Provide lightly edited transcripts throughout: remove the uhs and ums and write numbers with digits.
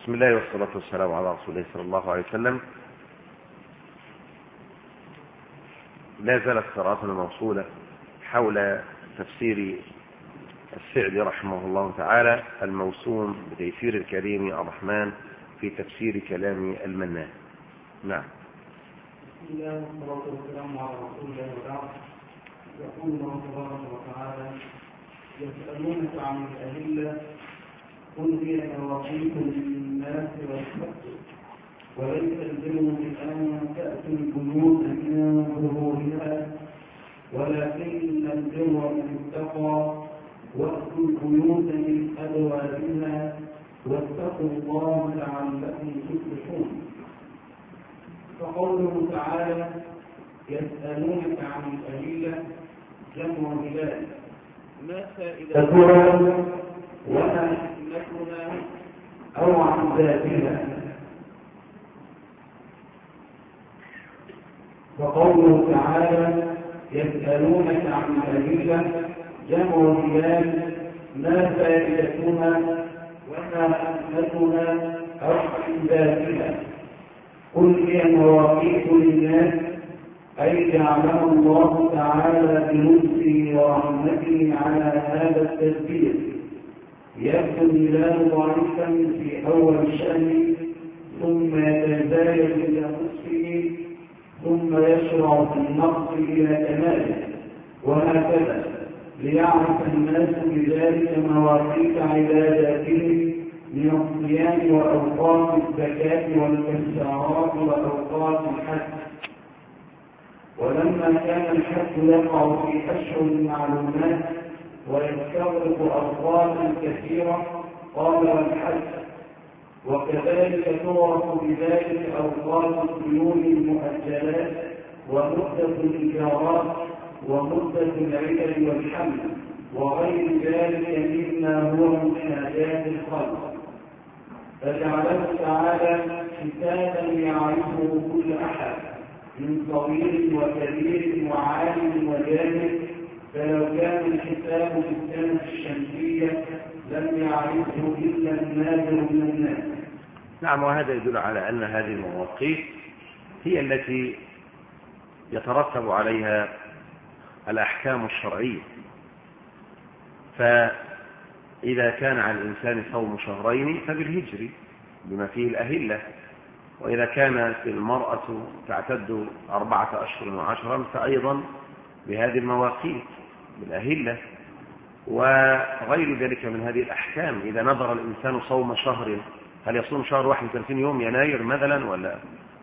بسم الله والصلاة والسلام على رسول الله صلى الله عليه وسلم. لا زالت قراءتنا موصولة حول تفسير السعدي رحمه الله تعالى الموسوم بتيسير الكريم الرحمن في تفسير كلام المنان. نعم. بسم الله والصلاة والسلام على رسول الله وبعد. يقول الله تبارك وتعالى: يسألونك عن الأهلة قل هي مواقيت للناس والحج وليس البر بأن تأتوا البيوت من ظهورها ولكن البر من اتقى وأتوا البيوت من أبوابها واتقوا الله لعلكم تفلحون. فقوله تعالى: يسألونك عن الأهلة جمع بلاد ما فائدتها وما حكمتها أو عن ذاتها. وقوله تعالى: يسألونك عن الأهلة جمع بلاد ما فائدتها وما حكمتها أو عن ذاتها. قل هي مواقيت للناس أي جعلها الله تعالى بلطفه ورحمته على هذا التدبير. يبدو الهلال ضعيفا في أول الشهر ثم يتزايد إلى نصفه ثم يشرع في النقص إلى كماله وهكذا، ليعرف الناس بذلك مواقيت عباداتهم من الصيام وأوقات الزكاة والكفارات وأوقات الحج. ولما كان الحج يقع في أشهر معلومات ويستغرق أوقاتا كثيرة قال والحج، وكذلك تعرف بذلك أوقات الديون المؤجلات ومدة الإيجارات ومدة العدل والحمل وغير ذلك مما هو من حاجات الخلق. فجعله تعالى حسابا يعرفه كل أحد من صغير وكبير وعالم وجاهل، فلو كان الحساب في السنة الشمسية لم يعرفه إلا النادر من الناس. نعم، وهذا يدل على أن هذه المواقيت هي التي يترتب عليها الأحكام الشرعية. فإذا كان على الإنسان صوم شهرين فبالهجر بما فيه الأهلة، وإذا كانت المرأة تعتد 4 أشهر وعشرا فأيضا بهذه المواقيت بالأهلة وغير ذلك من هذه الأحكام. إذا نظر الإنسان صوم شهر، هل يصوم شهر 31 يوم يناير مثلا ولا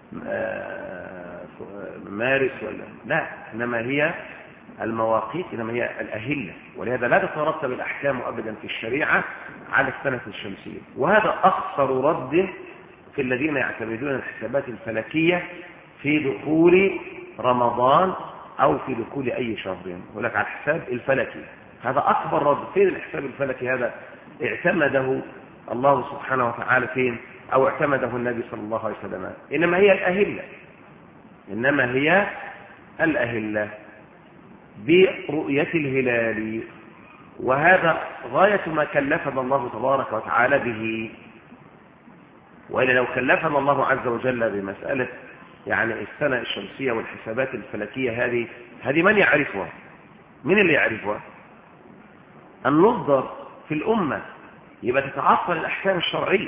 مارس ولا لا، إنما هي المواقيت، إنما هي الأهلة، ولهذا لا تترتب الأحكام أبدا في الشريعة على السنة الشمسية. وهذا أخطر رد في الذين يعتمدون الحسابات الفلكية في دخول رمضان أو في دخول أي شهر، ولك على الحساب الفلكي. هذا أكبر رد. فين الحساب الفلكي؟ هذا اعتمده الله سبحانه وتعالى فين؟ أو اعتمده النبي صلى الله عليه وسلم. إنما هي الأهلة، إنما هي الأهلة برؤية الهلال، وهذا غاية ما كلفنا الله تبارك وتعالى به. وإلا لو كلفنا الله عز وجل بمسألة يعني السنة الشمسية والحسابات الفلكية هذه من يعرفها؟ من اللي يعرفها؟ النظر في الأمة، يبقى تتعطل الأحكام الشرعية.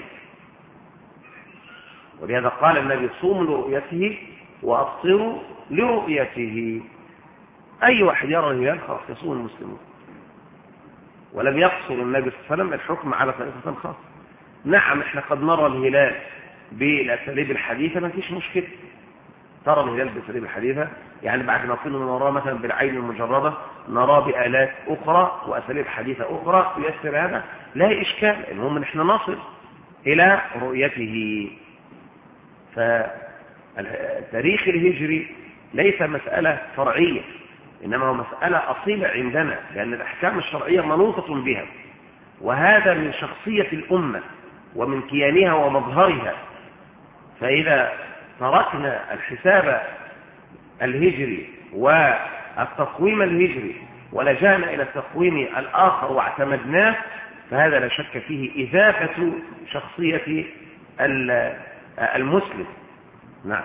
ولهذا قال النبي: صوموا لرؤيته وأفطروا لرؤيته. أي واحد يرى الهلال خلاص يصوم المسلمون. ولم يقصر النبي صلى الله عليه وسلم الحكم على طريقة خاصة. نعم، احنا قد نرى الهلال بالأساليب الحديثة، ما فيش مشكلة. ترى الهلال بالأساليب الحديثة، يعني بعد ما كنا نراه مثلا بالعين المجردة نراه بآلات أخرى وأساليب حديثة أخرى يسر هذا، لا إشكال. المهم نحن نصل إلى رؤيته. فالتاريخ الهجري ليس مسألة فرعية، إنما هو مسألة أصيلة عندنا، لأن الأحكام الشرعية منوطة بها، وهذا من شخصية الأمة ومن كيانها ومظهرها. فإذا تركنا الحساب الهجري والتقويم الهجري ولجأنا إلى التقويم الآخر واعتمدناه، فهذا لا شك فيه إذافة شخصية المسلم. نعم.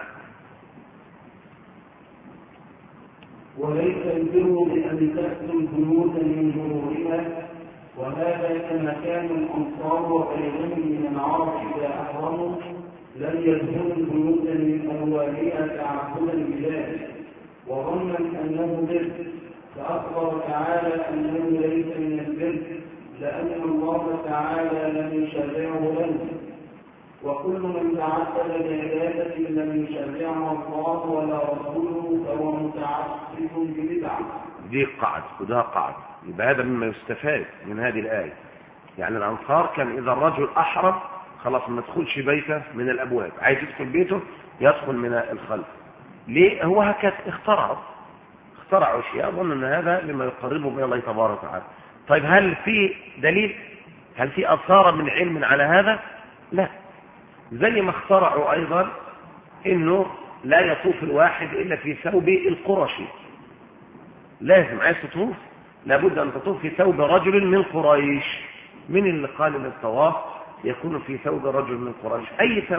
وليس البر بأن تأتوا البيوت من ظهورها، وهذا كما كان الأنصار وغيرهم من العرب إذا أحرموا لم يدخلوا البيوت من أبوابها تعبدا بذلك وظنا أنه بر، فأخبر تعالى أنه ليس من البر لأن الله تعالى لم يشرعه له، وكل من تعبد بعبادة لم يشرعها الله ولا رسوله فهو متعبد ببدعة. دي قاعدة وده قاعدة، يبقى هذا مما يستفاد من هذه الآية. يعني الأنصار كان إذا الرجل أحرم خلاص ما يدخلش بيته من الأبواب، عايز يدخل بيته يدخل من الخلف. ليه؟ هو هكذا اخترعوا شيء أظن أن هذا مما يقربه من الله تبارك وتعالى. طيب هل في دليل؟ هل في أثار من علم على هذا؟ لا. زي ما اخترعوا أيضا إنه لا يطوف الواحد إلا في ثوب القرشي، لازم عايز تطوف لابد أن تطوف في ثوب رجل من قريش. من اللي قال ان الطواف يكون في ثوب رجل من قريش؟ أي ثوب،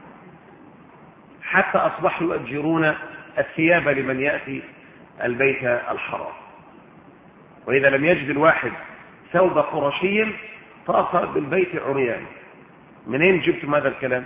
حتى أصبحوا يؤجرون الثياب لمن يأتي البيت الحرام. وإذا لم يجد الواحد ثوب قرشي طاف بالبيت عريان. منين جبتم هذا الكلام؟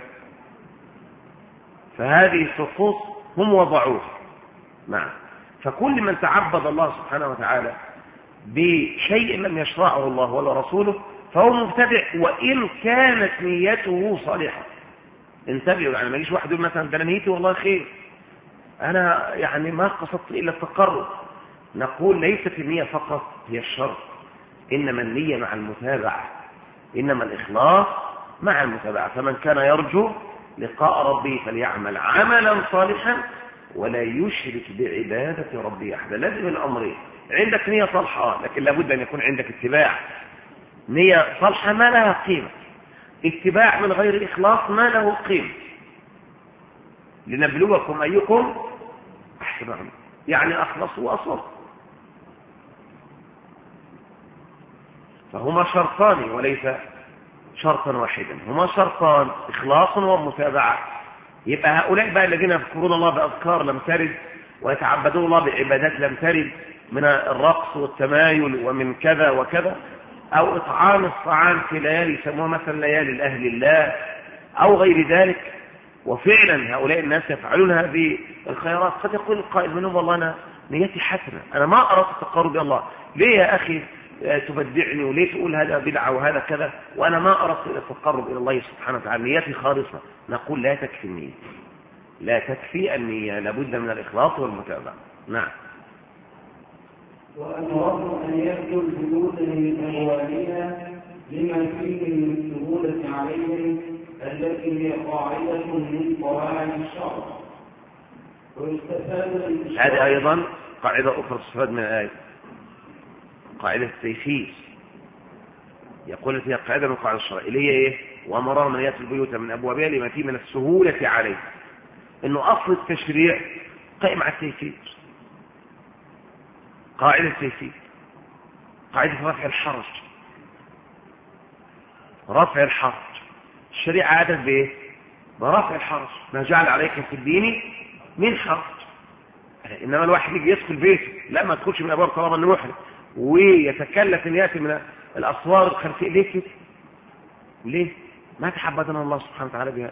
فهذه الطقوس هم وضعوها. نعم. فكل من تعبد الله سبحانه وتعالى بشيء لم يشرعه الله ولا رسوله فهو مبتدع وإن كانت نيته صالحة. انتبهوا، يعني ما يجيش واحد يقول مثلا ده انا نيتي والله خير، انا يعني ما قصدت الا التقرب. نقول ليست النية فقط هي الشرط، انما النية مع المتابعة، انما الاخلاص مع المتابعة. فمن كان يرجو لقاء ربه فليعمل عملا صالحا ولا يشرك بعبادة ربه احدا. لازم الامرين، عندك نية صالحة لكن لابد ان يكون عندك اتباع. نية صالحة ما لها قيمة، اتباع من غير إخلاص ما له قيمة. لنبلوكم أيكم أحسن عملا، يعني أخلص وأصل. فهما شرطان وليس شرطا واحدا، هما شرطان، إخلاص ومتابعة. يبقى هؤلاء بقى الذين يذكرون الله بأذكار لم ترد ويتعبدون الله بعبادات لم ترد من الرقص والتمايل ومن كذا وكذا، أو إطعام الطعام في ليالي يسموها مثلا ليالي الأهل الله أو غير ذلك. وفعلا هؤلاء الناس يفعلون هذه الخيرات. قد يقول القائل منهم والله أنا نيتي حسنة، أنا ما أردت التقرب إلى الله، ليه يا أخي تبدعني وليه تقول هذا بدعة وهذا كذا وأنا ما أردت التقرب إلى الله سبحانه وتعالى، نيتي خالصة. نقول لا تكفي النية، لا تكفي النية، لابد من الإخلاص والمتابعة. نعم. وأمرهم أن يأتوا البيوت من أبوابها لما فيه من السهولة عليهم التي هي قاعدة من قواعد الشرع. ويستفاد هذه أيضا قاعدة أخرى تستفاد من الآية، قاعدة التيسير. يقول فيها قاعدة من قواعد الشرع اللي هي إيه؟ وأمرهم أن يأتوا البيوت من أبوابها لما فيه من السهولة عليهم. إنه أصل التشريع قائم على التيسير. قاعدة التيسير، قاعدة رفع الحرج. رفع الحرج، الشريعة عادت بإيه؟ برفع الحرج. ما جعل عليكم في الدين من حرج. إنما الواحد يجي يدخل بيته، لا ما تدخلش من أبواب طالما إنه محرم، ويتكلف أن يأتي من الأسوار الخلفية. ليه كده؟ ليه؟ ما تحبذنا الله سبحانه وتعالى بها.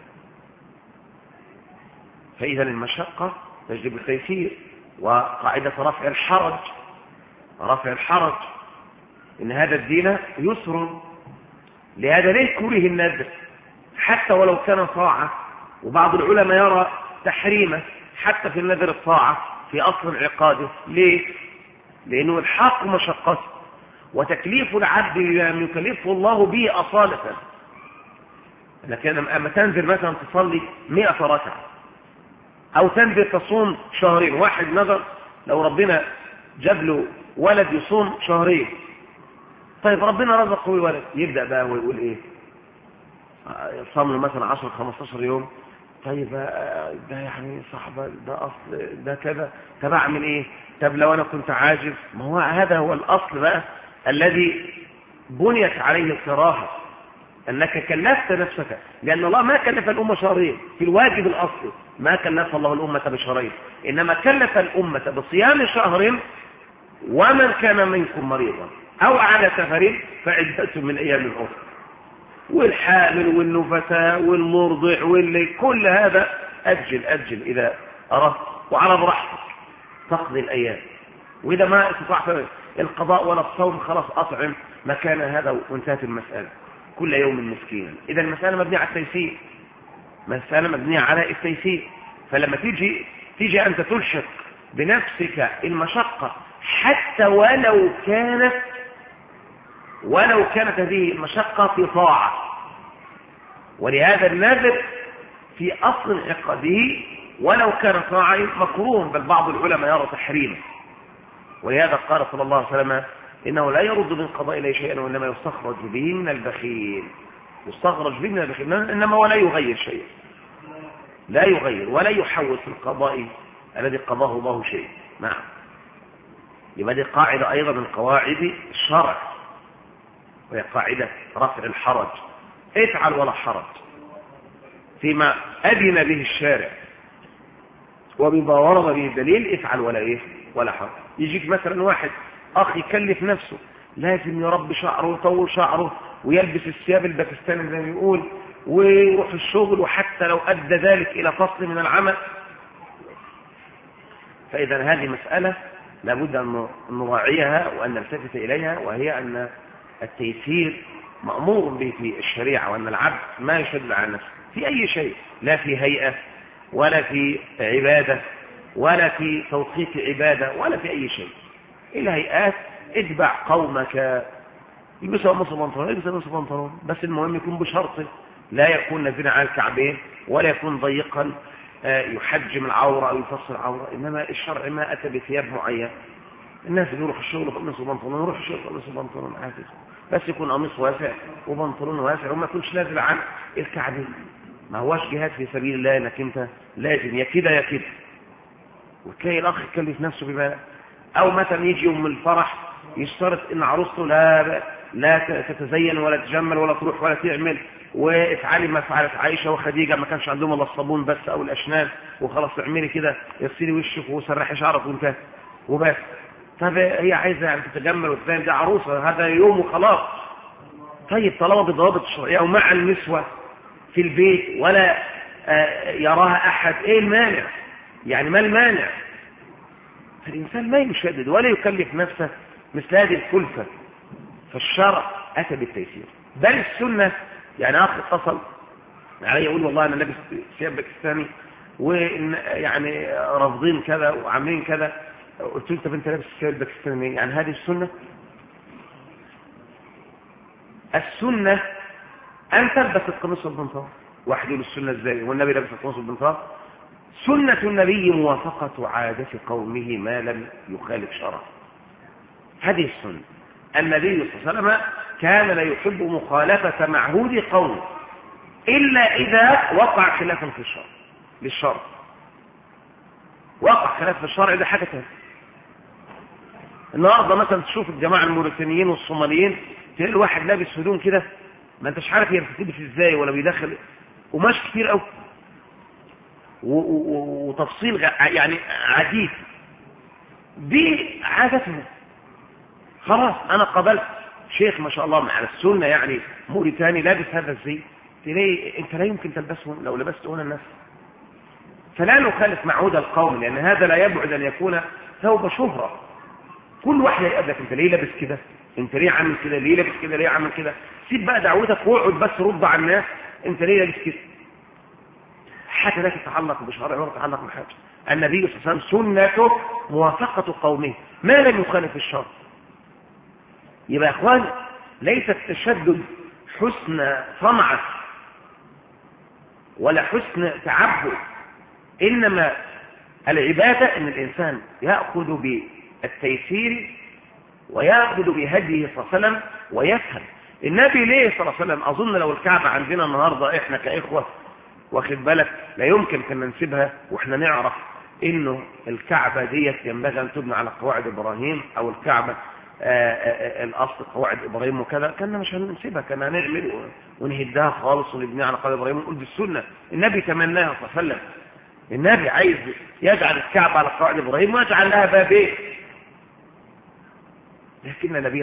فإذا المشقة تجلب التيسير. وقاعدة رفع الحرج، رفع الحرج، إن هذا الدين يسر. لهذا ليه كره النذر حتى ولو كان طاعة؟ وبعض العلماء يرى تحريمه حتى في النذر الطاعة في أصل عقاده. ليه؟ لأنه الحق مشقته، وتكليف العبد لم يكلفه الله به أصالة. لكن أما تنذر مثلا تصلي 100 ركعة أو تنذر تصوم شهرين، واحد نذر لو ربنا جاب له ولد يصوم شهرين، طيب ربنا رزقه ولد، يبدأ بقى ويقول ايه؟ صام له مثلا 10-15 يوم، طيب ده يعني صاحبه ده اصل ده كذا، طب اعمل ايه؟ طب لو انا كنت عاجز، ما هو هذا هو الاصل بقى الذي بنيت عليه الكراهه. أنك كلفت نفسك، لأن الله ما كلف الأمة شهرين في الواجب الأصلي، ما كلف الله الأمة بشهرين، إنما كلف الأمة بصيام شهر، ومن كان منكم مريضا أو على سفر فعدة من أيام أخرى. والحامل والنفساء والمرضع كل هذا أجل إذا أردت، وعلى براحتك تقضي الأيام، وإذا ما استطعت القضاء ولا الصوم خلاص أطعم مكان هذا وانتهت المسألة، كل يوم مسكينا. إذا المسألة مبنية على التيسير، مسألة مبنية على التيسير. فلما تيجي أنت تلشق بنفسك المشقة حتى ولو كانت هذه المشقة في طاعة، ولهذا النذر في أصل عقده ولو كان طاعة مكروه، بل بعض العلماء يرى تحريمه. ولهذا قال صلى الله عليه وسلم إنه لا يرد من قضاء إليه شيئا، وإنما يستخرج به من البخيل. إنما ولا يغير شيئا، لا يغير ولا يحول في القضاء الذي قضاه الله شيء. نعم. يبقى دي قاعدة أيضا من قواعد الشرع، وهي قاعدة رفع الحرج، افعل ولا حرج فيما أذن به الشارع، وبما ورد به الدليل افعل ولا حرج. يجيك مثلا واحد أخ يكلف نفسه لازم يربي شعره ويطول شعره ويلبس الثياب الباكستاني زي ما بيقول ويروح الشغل، وحتى لو أدى ذلك إلى فصل من العمل. فإذا هذه مسألة لابد أن نراعيها وأن نلتفت إليها، وهي أن التيسير مأمور به في الشريعة، وأن العبد ما يشد على نفسه في أي شيء، لا في هيئة ولا في عبادة ولا في توقيت عبادة ولا في أي شيء. الهيئات اتبع قومك، يلبسوا قميص وبنطلون يلبسوا قميص وبنطلون، بس المهم يكون بشرط لا يكون نازلا على الكعبين ولا يكون ضيقا يحجم العورة أو يفصل العورة. إنما الشرع ما أتى بثياب معين. الناس يروح الشغل قميص وبنطلون، يروح الشغل قميص وبنطلون عادي، بس يكون قميص واسع وبنطلون واسع وما يكونش نازل عن الكعبين. ما هواش جهاد في سبيل الله انك انت لازم يا كده يا كده. وتلاقي الاخ يكلف نفسه بما، او مثلا يجي يوم الفرح يشترط ان عروسته لا تتزين ولا تجمل ولا تروح ولا تعمل، وافعلي ما فعلت عائشه وخديجه، ما كانش عندهم الا الصابون بس او الاشنان، وخلاص اعملي كده اغسلي وشك وسرحي شعرك وانتهى وبس. طب هي عايزه يعني تتجمل وتزين، دي عروسه هذا يوم وخلاص. طيب طالما بالضوابط الشرعيه ومع النسوه في البيت ولا يراها احد، ايه المانع؟ يعني ما المانع؟ فالانسان ما يشدد ولا يكلف نفسه مثل هذه الكلفه. فالشرع اتى بالتيسير، بل السنه. يعني اخ اتصل علي يقول والله انا لابس ثياب باكستاني ويعني رافضين كذا وعاملين كذا. قلت له طب انت لابس ثياب باكستاني يعني هذه السنه؟ السنه ان تلبس القميص والبنطلون. واحد يقول السنه ازاي والنبي لابس القميص والبنطلون؟ سنه النبي موافقه عاده قومه ما لم يخالف شرعه. هذه السنه. النبي صلى الله عليه وسلم كان لا يحب مخالفه معهود قومه الا اذا وقع خلافا في الشرع للشرع. وقع خلاف في الشرع ده حاجه ثانيه. النهارده مثلا تشوف الجماعه الموريتانيين والصوماليين، تلاقي واحد لابس هدوم كده ما انتش عارف هي بتلبس ازاي ولا بيدخل قماش كتير قوي وتفصيل يعني عجيب. دي عادتهم. خلاص انا قبلت شيخ ما شاء الله على السنه يعني موريتاني لابس هذا الزي، تلاقي انت لا يمكن تلبسه لو لبسته هنا الناس. فلا نخالف معهود القوم، لان هذا لا يبعد ان يكون ثوب شهره. كل واحد يقول لك انت ليه لابس كده، انت ليه عامل كده، ليه لابس كده، ليه عامل كده. سيب بقى دعوتك واقعد بس رد على الناس انت ليه لابس كده. حاجه لا تتعلق بشرع ولا تتعلق بحاجه. النبي صلى الله عليه وسلم سنته موافقه قومه ما لم يخالف الشرع. يبقى يا اخوان ليس التشدد حسن صنعه ولا حسن تعبد، انما العباده ان الانسان ياخذ بالتيسير وياخذ بهديه صلى الله عليه وسلم ويفهم. النبي ليه صلى الله عليه وسلم؟ اظن لو الكعبه عندنا النهارده احنا كاخوه واخد بالك لا يمكن كنا نسيبها واحنا نعرف انه الكعبه ديت ينبغي ان تبنى على قواعد ابراهيم، او الكعبه الأصل قواعد إبراهيم وكذا، كنا مش هنسيبها، كنا هنعمل ونهدها خالص ونبنيها على قواعد إبراهيم ونقول بالسنة. النبي تمناها صلى الله عليه وسلم، النبي عايز يجعل الكعبة على قواعد إبراهيم ويجعل لها بابين، لكن النبي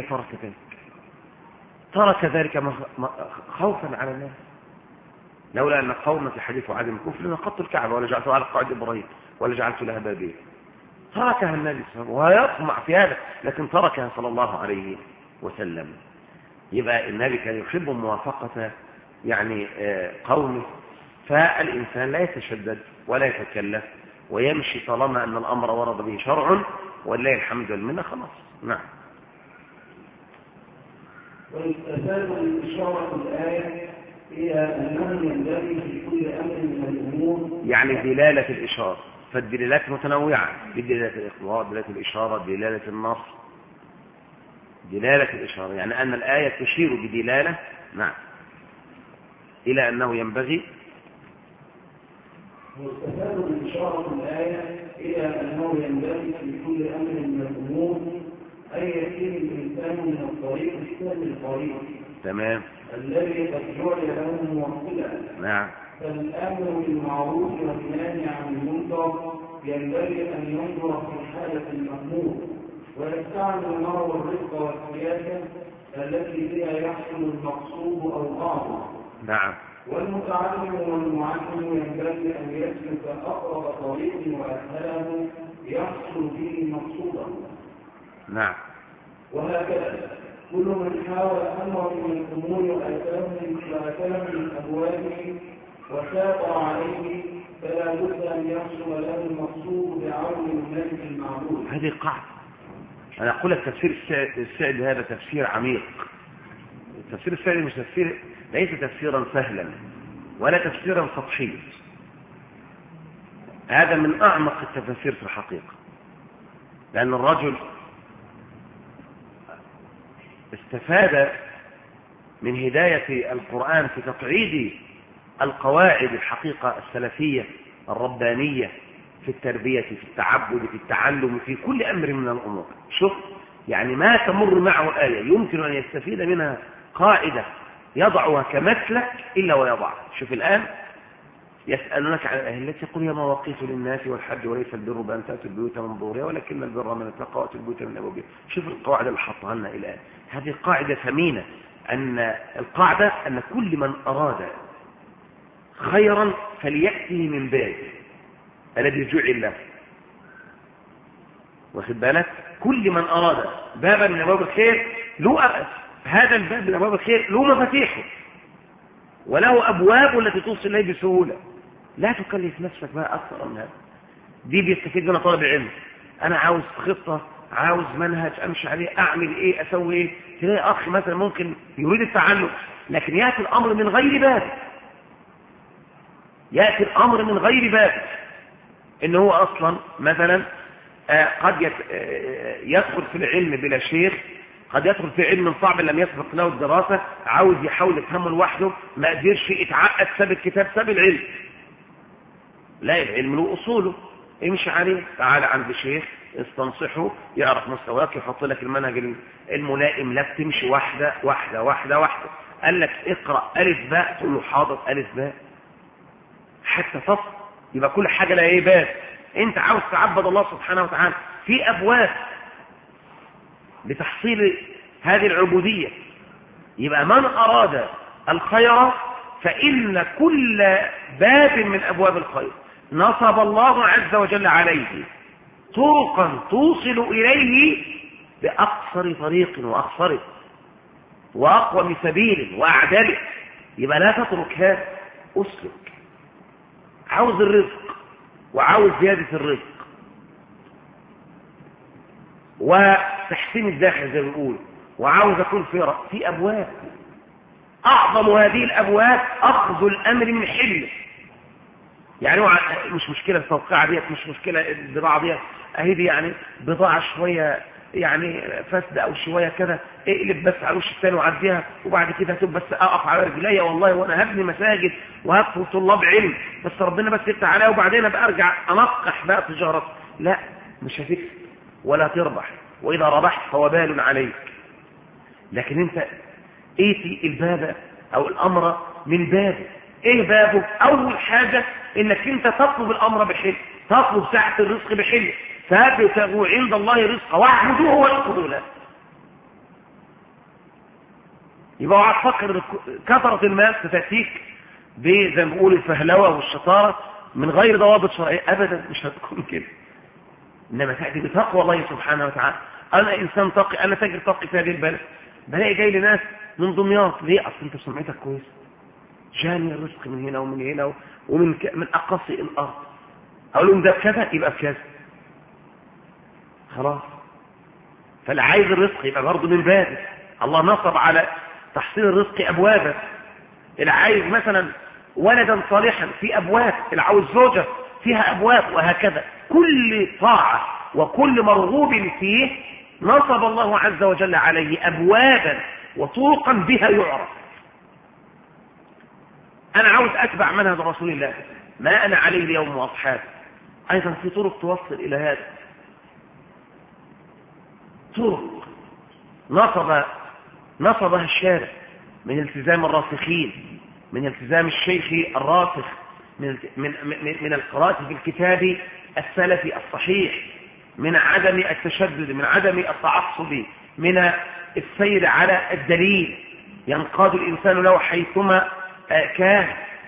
ترك ذلك خوفا على الناس. لولا أن قوم في حديث عدم الكفر لنقضت الكعبة ولا جعلتها على قواعد إبراهيم ولا جعلت لها بابين. تركها النبي صلى الله عليه وسلم ويطمع في هذا، لكن تركها صلى الله عليه وسلم. يبقى النبي كان يحب موافقة يعني قومه، فالإنسان لا يتشدد ولا يتكلف ويمشي طالما أن الأمر ورد به شرع، ولله الحمد والمنة، خلاص. نعم. ويستفاد من إشارة الآية إلى أنه ينبغي في كل أمر من الأمور، يعني دلالة الإشارة، فالدلالات متنوعة، بدلالة الإخبار، دلالة الإشارة، دلالة النص، دلالة الإشارة، يعني أن الآية تشير بدلالة نعم إلى أنه ينبغي. ويستفاد من إشارة الآية إلى أنه ينبغي في كل أمر من الأمور أن يسير الإنسان من الطريق السهل الطريق تمام الذي قد جعل له موصلا. نعم. فالأمر بالمعروف والنهي عن المنكر ينبغي أن ينظر في حالة المأمور، ويستعمل المرء الرزق والسياسة التي بها يحصل المقصود أو بعضه. نعم. والمتعلم والمعلم ينبغي أن يسلك أقرب طريق وأسهله يحصل فيه مقصودا. نعم. وهكذا كل من حاول أمر من الأمور وأتاه من أبوابه وساق عليه فلا بد أن يحصل له المقصود بعون الملك المعبود. هذه قاعدة. أنا أقول لك تفسير السعد هذا تفسير عميق. التفسير السعدي مش تفسير، ليس تفسيرا سهلا ولا تفسيرا سطحيا، هذا من أعمق التفسير في الحقيقة، لأن الرجل استفاد من هداية القرآن في تقعيد القواعد الحقيقة السلفية الربانية في التربية، في التعبد، في التعلم، في كل أمر من الأمور. شوف يعني ما تمر معه آية يمكن أن يستفيد منها قاعدة يضعها كمثلك إلا ويضعها. شوف الآن يسألونك عن الأهلة، يقول هي مواقيت للناس والحج وليس البر بأن تأتوا البيوت من ظهورها ولكن البر من اتقى وأتوا البيوت من أبوابها. شوف القاعدة اللي حطها لنا الآن، هذه قاعدة ثمينة، أن القاعدة أن كل من أراد خيرا فليأته من باب الذي جعل له. واخد بالك؟ كل من أراد بابا من أبواب الخير له هذا الباب من أبواب الخير له مفاتيحه وله أبواب التي توصل إليه بسهولة. لا تكلف نفسك بقى أكثر من هذا. دي بيستفيد منها طالب العلم. أنا عاوز خطة، عاوز منهج أمشي عليه، أعمل إيه، أسوي إيه. تلاقي أخ مثلا ممكن يريد التعلم لكن يأتي الأمر من غير باب، يأتي الأمر من غير باب، إن هو أصلا مثلا قد يدخل في العلم بلا شيخ، قد يدخل في علم صعب لم يسبق له الدراسة، عاوز يحاول يفهمه لوحده، ما قدرش يتعقد، ساب الكتاب، ساب العلم. لا، العلم له أصوله، امشي عليه، تعال عند شيخ استنصحه، يعرف مستواك، يحط لك المنهج الملائم لك، تمشي واحدة واحدة واحدة واحدة. قال لك اقرأ ألف باء، تقول له حاضر ألف باء حتى تصل، يبقى كل حاجة لها ايه باب. انت عاوز تعبد الله سبحانه وتعالى، في أبواب لتحصيل هذه العبودية. يبقى من أراد الخير فإن كل باب من أبواب الخير نصب الله عز وجل عليه طرقا توصل إليه بأقصر طريق وأقصره وأقوم سبيل وأعدله. يبقى لا تترك هذا، أسلك. عاوز الرزق وعاوز زيادة الرزق وتحسين الداخل زي ما بيقول، وعاوز أكون في أبواب. أعظم هذه الأبواب أخذ الأمر من حله. يعني مش مشكلة التوقيع ديت، مش مشكلة البضاعة ديت أهي دي، يعني بضاعة شوية يعني فاسدة أو شوية كده، اقلب بس على وش الثاني وعديها، وبعد كده هتب بس أقف على رجلي والله وأنا هبني مساجد وهكفل طلاب علم، بس ربنا بس يفتح عليها وبعدين بقى أرجع أنقح بقى تجارة. لا، مش هتكسب ولا تربح وإذا ربحت فوبال عليك. لكن انت ايتي الباب او الامر من بابه. ايه بابه؟ اول حاجة انك انت تطلب الامر بحل، تطلب ساعة الرزق بحل، فابتغوا عند الله رزقا واعبدوه واشكروا له. يبقى اوعى تفكر كثرة المال ستأتيك زي ما بيقول الفهلوة والشطارة من غير ضوابط شرعية، ابدا مش هتكون كده. انما تأتي بتقوى الله سبحانه وتعالى. انا انسان تقي، انا تاجر تقي في هذه البلد، بلاقي جاي لناس من دمياط، ليه؟ اصل انت سمعتك كويس، جاني الرزق من هنا ومن هنا ومن من اقصى الارض، اقول لهم ده بكذا يبقى بكذا، خلاص. فاللي عايز الرزق يبقى برضه من بابه. الله نصب على تحصيل الرزق ابوابا. اللي عايز مثلا ولدا صالحا في ابواب، اللي عاوز زوجه فيها ابواب، وهكذا. كل طاعه وكل مرغوب فيه نصب الله عز وجل عليه ابوابا وطرقا بها يعرف. انا عاوز اتبع منهج رسول الله، ما انا عليه اليوم واصحابي. ايضا في طرق توصل الى هذا، طرق نصبها الشارع من التزام الراسخين، من التزام الشيخ الراسخ، من القراءة في الكتاب السلفي الصحيح، من عدم التشدد، من عدم التعصب، من السير على الدليل، ينقاد الإنسان له حيثما كان.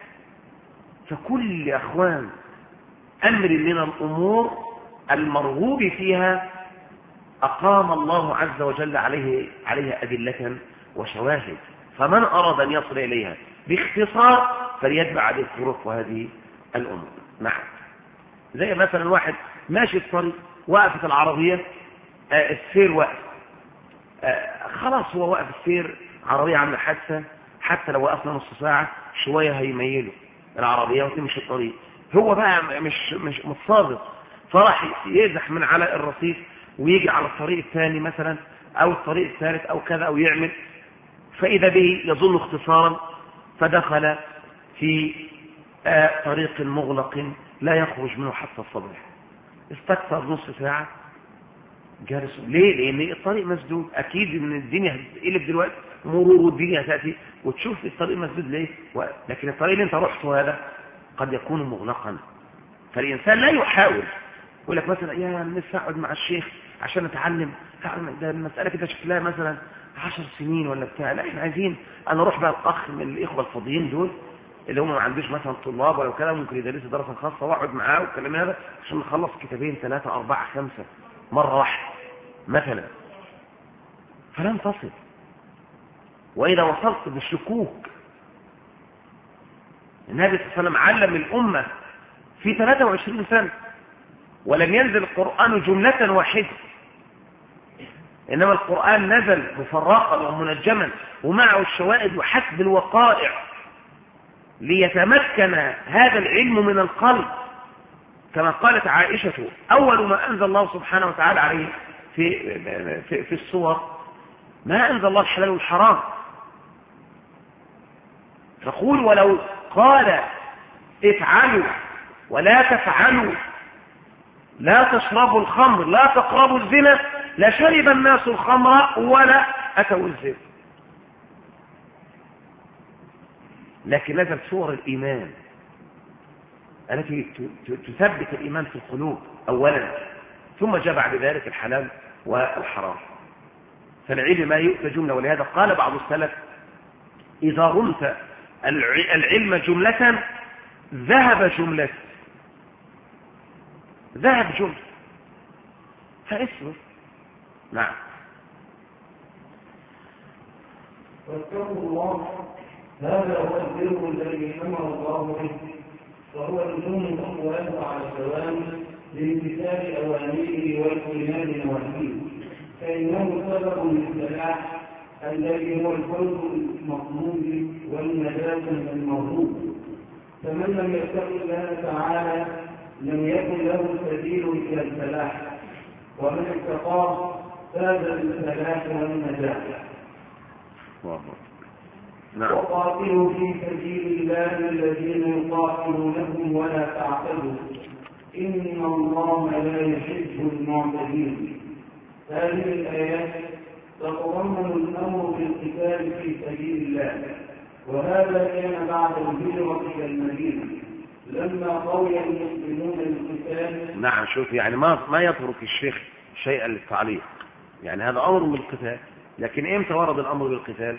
فكل أخوان أمر من الأمور المرغوب فيها أقام الله عز وجل عليها أدلة وشواهد، فمن أراد أن يصل إليها باختصار فليتبع هذه الطرق وهذه الأمور. نعم، زي مثلا واحد ماشي في طريق، وقفت العربية، السير وقف، خلاص هو وقف السير، عربية عاملة حادثة، حتى لو وقفنا نص ساعة شوية هيميله العربية وتمشي الطريق. هو بقى مش متصادف، فراح يزح من على الرصيف ويجي على الطريق الثاني مثلا أو الطريق الثالث أو كذا، أو يعمل، فإذا به يظن اختصارا فدخل في طريق مغلق لا يخرج منه حتى الصباح. استكثر نص ساعة جالس. ليه؟ لأن الطريق مسدود. أكيد من الدنيا هتقلب دلوقتي، مرور والدنيا هتأتي وتشوف الطريق مسدود ليه. لكن الطريق اللي انت رحته هذا قد يكون مغلقا. فالإنسان لا يحاول يقول لك مثلا يا نفسي أقعد مع الشيخ عشان أتعلم، ده المسألة كده شكلها مثلا 10 سنين ولا بتاع. لا، احنا عايزين أنا أروح بقى الأخ من الإخوة الفاضيين دول اللي هم ما عندوش مثلا طلاب ولا كده، ممكن يدرسوا دراسة خاصة، وأقعد معاه والكلام هذا عشان نخلص كتابين 3 4 5 مرة واحدة مثلا. فلن تصل. وإذا وصلت بالشكوك، النبي صلى الله عليه وسلم علم الأمة في 23 سنة، ولم ينزل القرآن جملة واحدة، إنما القرآن نزل مفرقا ومنجما ومعه الشواهد وحسب الوقائع ليتمكن هذا العلم من القلب. كما قالت عائشة: أول ما أنزل الله سبحانه وتعالى عليه في السور ما أنزل الله الحلال والحرام. تقول: ولو قال افعلوا ولا تفعلوا، لا تشربوا الخمر، لا تقربوا الزنا، لشرب الناس الخمر ولا أتوا الزنا. لكن نزل سور الإيمان التي تثبت الإيمان في القلوب أولا، ثم جاء بعد ذلك الحلال والحرام. فالعلم ما يؤتى جملة. ولهذا قال بعض السلف: إذا رمت العلم جملة ذهب جملة، ذهب جملة، فاسمه. نعم. واتقوا الله، هذا هو البر الذي امر الله به، وهو لزوم الاقوال على الدوام لامتثال اوامره واجتناب نواهيه، فانه سبب للفلاح الذي هو الفوز المطلوب والنجاة من المغلوب. فمن لم يتق الله تعالى لم يكن له سبيل الى الفلاح، ومن اتقاه فاز بالفلاح والنجاة. نعم. وقاتلوا في سبيل الله الذين يقاتلونكم ولا تعتدوا إن الله لا يحب المعتدين. هذه الآيات تتضمن الأمر بالقتال في سبيل الله، وهذا كان بعد الهجرة إلى المدينة لما قوي المسلمون بالقتال. نعم، شوف يعني ما يترك الشيخ شيئا للتعليق، يعني هذا أمر بالقتال، لكن إمتى ورد الأمر بالقتال؟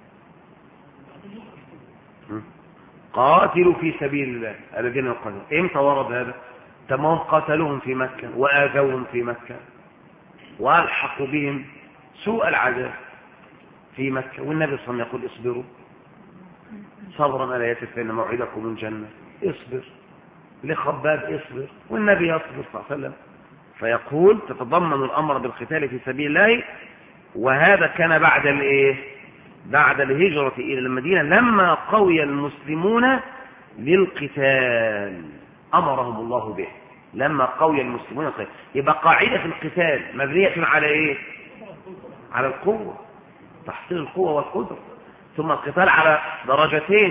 قاتلوا في سبيل الله الذين يقاتلون. إمتى ورد هذا؟ تمام، قاتلوهم في مكة وآذوهم في مكة وألحقوا بهم سوء العذاب في مكة، والنبي صلى الله عليه وسلم يقول اصبروا صبرا ألا يأتي فإن موعدكم من جنة. اصبر لخباب اصبر، والنبي يصبر صلى الله عليه وسلم، فيقول تتضمن الأمر بالقتال في سبيل الله. وهذا كان بعد الايه؟ بعد الهجرة إلى المدينة لما قوي المسلمون للقتال أمرهم الله به. لما قوي المسلمون للقتال، يبقى قاعدة القتال مبنية على ايه؟ على القوة، تحصيل القوة والقدرة. ثم القتال على درجتين،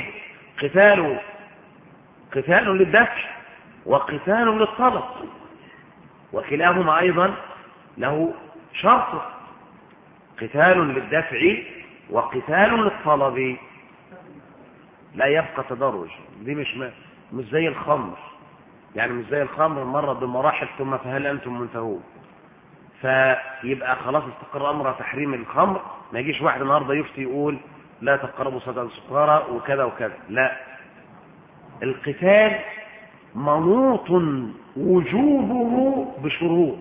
قتال للدفع وقتال للطلب، وكلاهما أيضا له شرط، قتال للدفع وقتال للطلب، لا يبقى تدرج. دي مش زي الخمر، يعني مش زي الخمر مرة بمراحل ثم فهل أنتم منتهون، فيبقى خلاص استقر أمر تحريم الخمر. ما يجيش واحد النهارده يفتي يقول لا تقربوا صلاة السكارى وكذا وكذا، لا، القتال منوط وجوبه بشروط،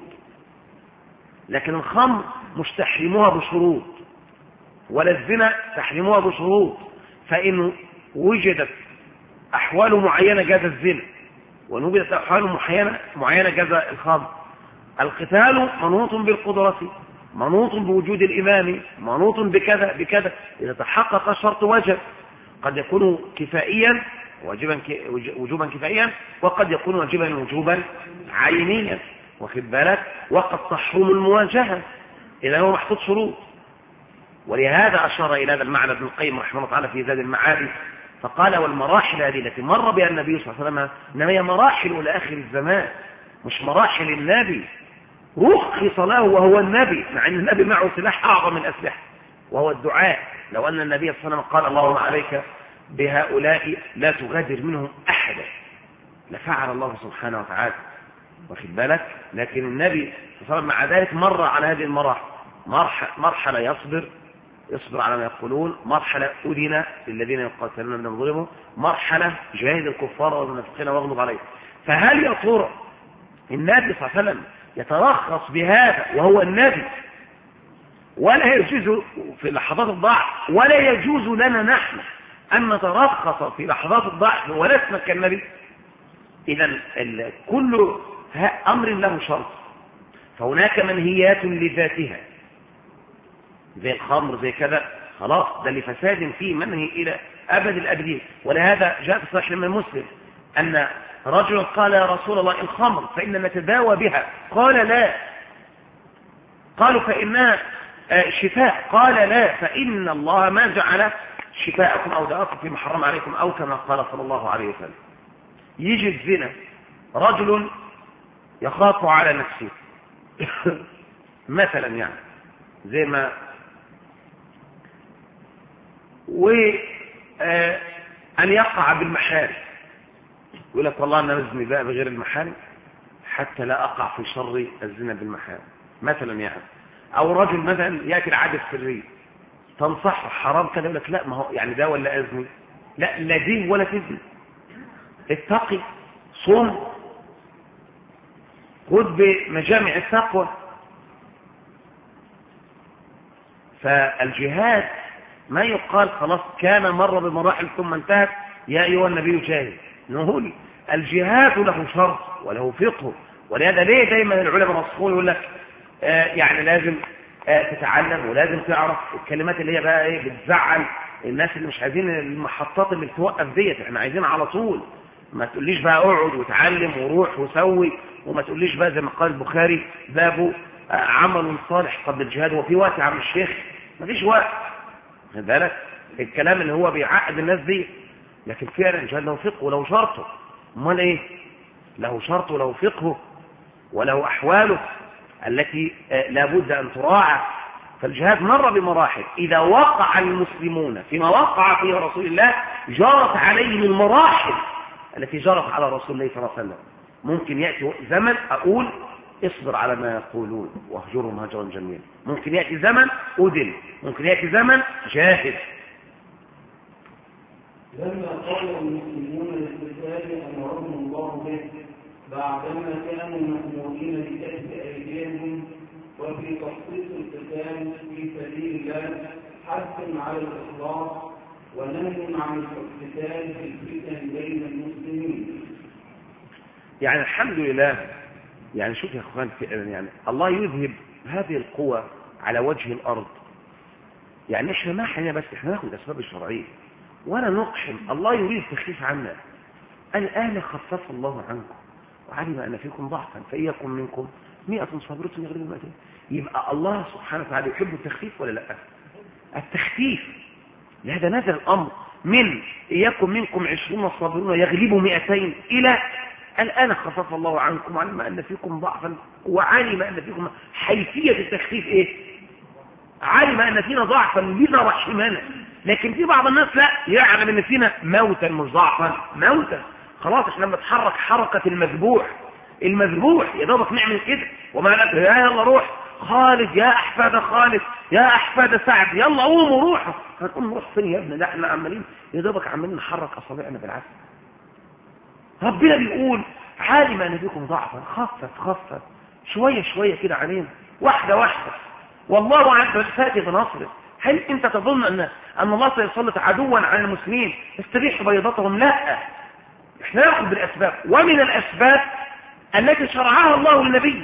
لكن الخمر مش تحريمها بشروط، ولا الزنا تحريمها بشروط. فإن وجدت أحوال معينة جاز الزنا، وإن وجدت أحوال معينة جاز الخمر. القتال منوط بالقدرة، منوط بوجود الإمام، منوط بكذا بكذا. إذا تحقق الشرط وجب، قد يكون كفائيا وجوبا كفائيا، وقد يكون واجبا وجوبا عينيا، واخد بالك، وقد تحرم المواجهة إذا هو محطوط شروط. ولهذا أشار إلى هذا المعنى ابن القيم رحمه الله تعالى في زاد المعاد، فقال والمراحل هذه التي مر بها النبي صلى الله عليه وسلم إنما هي مراحل إلى آخر الزمان، مش مراحل النبي. رخص له وهو النبي، مع أن النبي معه سلاح أعظم من الأسلحة وهو الدعاء. لو أن النبي صلى الله عليه وسلم قال اللهم عليك بهؤلاء لا تغادر منهم أحدا لفعل الله سبحانه وتعالى، واخد بالك. لكن النبي صلى الله عليه وسلم مع ذلك مر على هذه المراحل، مرحلة يصبر على ما يقولون، مرحلة أذن للذين يقاتلون من ظلمهم، مرحلة جاهد الكفار والمنافقين واغلظ عليهم. فهل يا ترى النبي صلى الله عليه وسلم يترخص بهذا وهو النبي، ولا يجوز في لحظات الضعف، ولا يجوز لنا نحن أن نترخص في لحظات الضعف ولسنا كالنبي؟ إذن كل أمر له شرط، فهناك منهيات لذاتها زي الخمر زي كذا، خلاص ده لفساد فيه منهي إلى أبد الأبدين. ولهذا جاء في صحيح من مسلم أن رجل قال يا رسول الله الخمر فإن نتداوى بها، قال لا. قالوا فإنها شفاء، قال لا، فإن الله ما جعل شفاءكم أو دواءكم فيما حرم عليكم، أو كما قال صلى الله عليه وسلم. يجي الزنا، رجل يخاف على نفسه مثلا، يعني زي ما أن يقع بالمحارم، يقول لك والله أنا نزني بقى بغير المحارم حتى لا أقع في شر الزنا بالمحارم مثلا، يعني. أو رجل مثلا يأتي العادة السرية، تنصح حرام كذا، يقول لك لا، ما هو يعني ده ولا أزني، لا دين ولا تزني، اتقي، صم، خذ بمجامع التقوى. فالجهاد ما يقال خلاص كان مر بمراحل ثم انتهت يا أيها النبي جاهد، نقول الجهاد له شرط وله فقه. ولهذا ليه دايما العلماء الراسخون يقول لك يعني لازم تتعلم ولازم تعرف الكلمات اللي هي بقى ايه بتزعل الناس اللي مش عايزين المحطات اللي بتوقف ديت، احنا عايزين على طول. ما تقوليش بقى اقعد وتعلم وروح وسوي، وما تقوليش بقى زي ما قال البخاري باب عمل صالح قبل الجهاد، وفي وقت يا عم الشيخ ما فيش وقت، خد بالك الكلام اللي هو بيعقد الناس دي. لكن فعلا الجهاد له فقه وله شرطه، امال ايه؟ له شرط وله فقه وله احواله. التي لابد أن تراعى. فالجهاد مر بمراحل، إذا وقع المسلمون فيما وقع فيه رسول الله جارت عليهم المراحل التي جرت على رسول الله صلى الله عليه وسلم. ممكن يأتي زمن أقول اصبر على ما يقولون واهجرهم هجرا جميلا، ممكن يأتي زمن أذن، ممكن يأتي زمن جاهد. لما قال المسلمون للقتال أمرهم الله به بعدما كانوا مأمورين بكسب أيديهم، وفي تخصيص القتال في سبيل الله حث على الإخلاص ونهي عن القتال في الفتن بين المسلمين. يعني الحمد لله، يعني شوف يا اخوان، يعني الله يذهب هذه القوى على وجه الارض. يعني احنا ما حنا بس احنا ناخذ الاسباب الشرعيه ولا نقحم. الله يريد التخفيف عنا. الان خفف الله عنكم وعلم ان فيكم ضعفا فان يكن منكم 100 صابرة يغلبوا 200. يبقى الله سبحانه وتعالى يحب التخفيف ولا لا؟ التخفيف. لهذا نزل الامر من ان يكن منكم 20 صابرون يغلبوا 200 الى الآن خفف الله عنكم وعلم أن فيكم ضعفا وعلم أن فيكم حيثية التخفيف إيه؟ علم أن فينا ضعفا لذا رحمنا. لكن في بعض الناس لا يعلم أن فينا موتا مش ضعفا، موتا. خلاص احنا بنتحرك حركة المذبوح. المذبوح يا دوبك نعمل كده وما لك يا يلا روح خالد، يا أحفاد خالد، يا أحفاد سعد، يلا قوموا روحوا. هنقوم نروح فين يا ابني؟ لا احنا عمالين يا دوبك عمالين نحرك أصابعنا بالعسل. ربنا بيقول عالم أن فيكم ضعفا، خفف شوية شوية كده علينا، واحدة واحدة، والله عز وجل فاتي بنصره. هل أنت تظن أن الله سيسلط عدوا على المسلمين يستبيح بيضتهم؟ لا، احنا نأخذ بالأسباب، ومن الأسباب التي شرعها الله للنبي.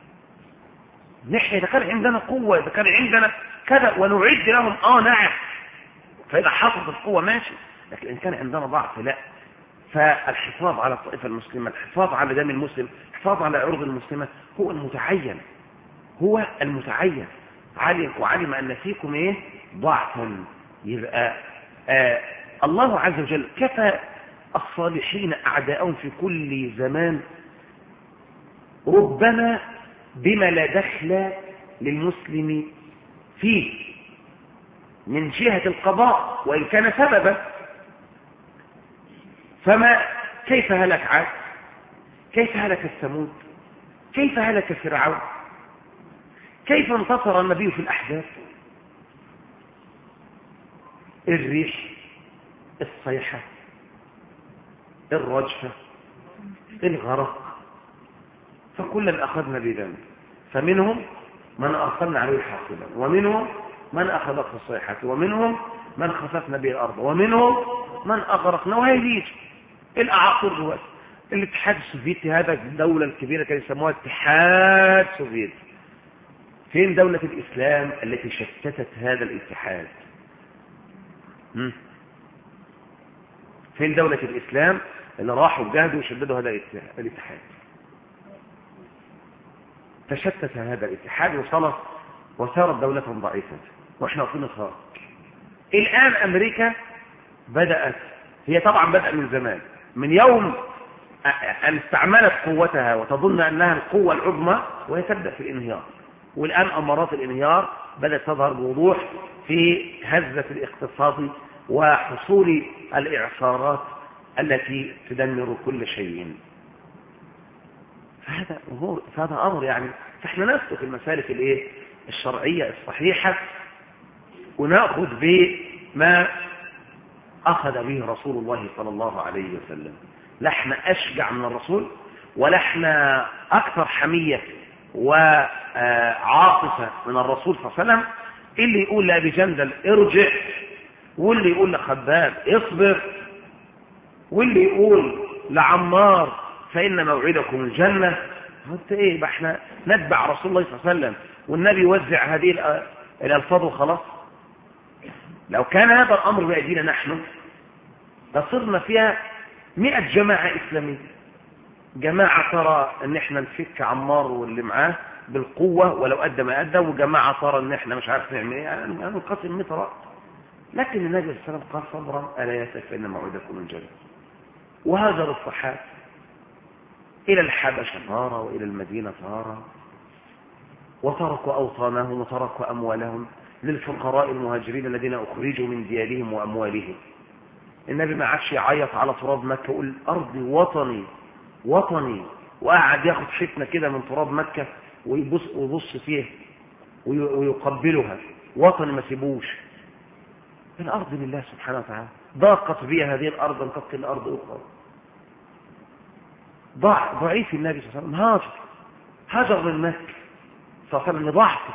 نحن إذا كان عندنا قوة، إذا كان عندنا كذا ونعد لهم نعم، فإذا حصلت القوة ماشي، لكن إن كان عندنا ضعف لا. فالحفاظ على الطائفة المسلمة، الحفاظ على دم المسلم، الحفاظ على عرض المسلمة هو المتعين، هو المتعين. وعلم أن فيكم إيه؟ ضعفا. يبقى الله عز وجل كفى الصالحين أعداءهم في كل زمان ربما بما لا دخل للمسلم فيه من جهة القضاء وإن كان سببا. فما كيف هلك عاد؟ كيف هلك الثمود؟ كيف هلك فرعون؟ كيف انتصر النبي في الأحزاب؟ الريح، الصيحة، الرجفة، الغرق، فكلا أخذنا بذنب، فمنهم من أرسلنا عليه حاصبا، ومنهم من أخذته الصيحة، ومنهم من خسفنا به الأرض، ومنهم من أغرقنا. وهي الأعاصر دلوقتي. الاتحاد السوفيتي هذا الدولة الكبيرة كانوا يسموها اتحاد سوفيتي. فين دولة الإسلام التي شتتت هذا الاتحاد؟ فين دولة الإسلام اللي راحوا جاهدوا وشددوا هذا الاتحاد؟ تشتت هذا الاتحاد وصارت دولة ضعيفة واحنا في نصارى. الآن أمريكا بدأت، هي طبعا بدأ من زمان، من يوم أن استعملت قوتها وتظن أنها القوة العظمى وهي تبدأ في الانهيار. والآن أمارات الانهيار بدأت تظهر بوضوح في هزة الاقتصاد وحصول الإعصارات التي تدمر كل شيء. فهذا أمر يعني، فإحنا نسلك المسالك الشرعية الصحيحة ونأخذ بما أخذ به رسول الله صلى الله عليه وسلم. لا احنا أشجع من الرسول، ولا احنا أكثر حمية وعاطفة من الرسول صلى الله عليه وسلم. اللي يقول لأبي جندل ارجع، واللي يقول لخباب اصبر، واللي يقول لعمار فإن موعدكم الجنة. انت ايه بقى؟ احنا نتبع رسول الله صلى الله عليه وسلم والنبي يوزع هذه الألفاظ وخلاص. لو كان هذا الأمر بأيدينا نحن لصرنا فيها 100 جماعة إسلامية، جماعة ترى ان احنا نفك عمار واللي معاه بالقوة ولو أدى ما أدى، وجماعة ترى ان احنا مش عارف نعمل ايه، يعني ننقسم 100 رأي. لكن النبي صلى الله عليه وسلم قال صبرا ألا يأسف فإن موعدكم الجنة. وهاجر الصحابة إلى الحبشة تارة وإلى المدينة تارة، وتركوا أوطانهم وتركوا أموالهم للفقراء المهاجرين الذين أخرجوا من ديارهم وأموالهم. النبي ما عادش يعيط على تراب مكة ويقول أرضي وطني وطني، وقعد ياخد حفنة كده من تراب مكة ويبص فيه ويقبلها، وطني ما سيبوش. الأرض لله سبحانه وتعالى، ضاقت بها هذه الأرض أن تبقي الأرض أخرى. ضعيف النبي صلى الله عليه وسلم، هاجر من مكة صلى الله عليه وسلم لضعفه،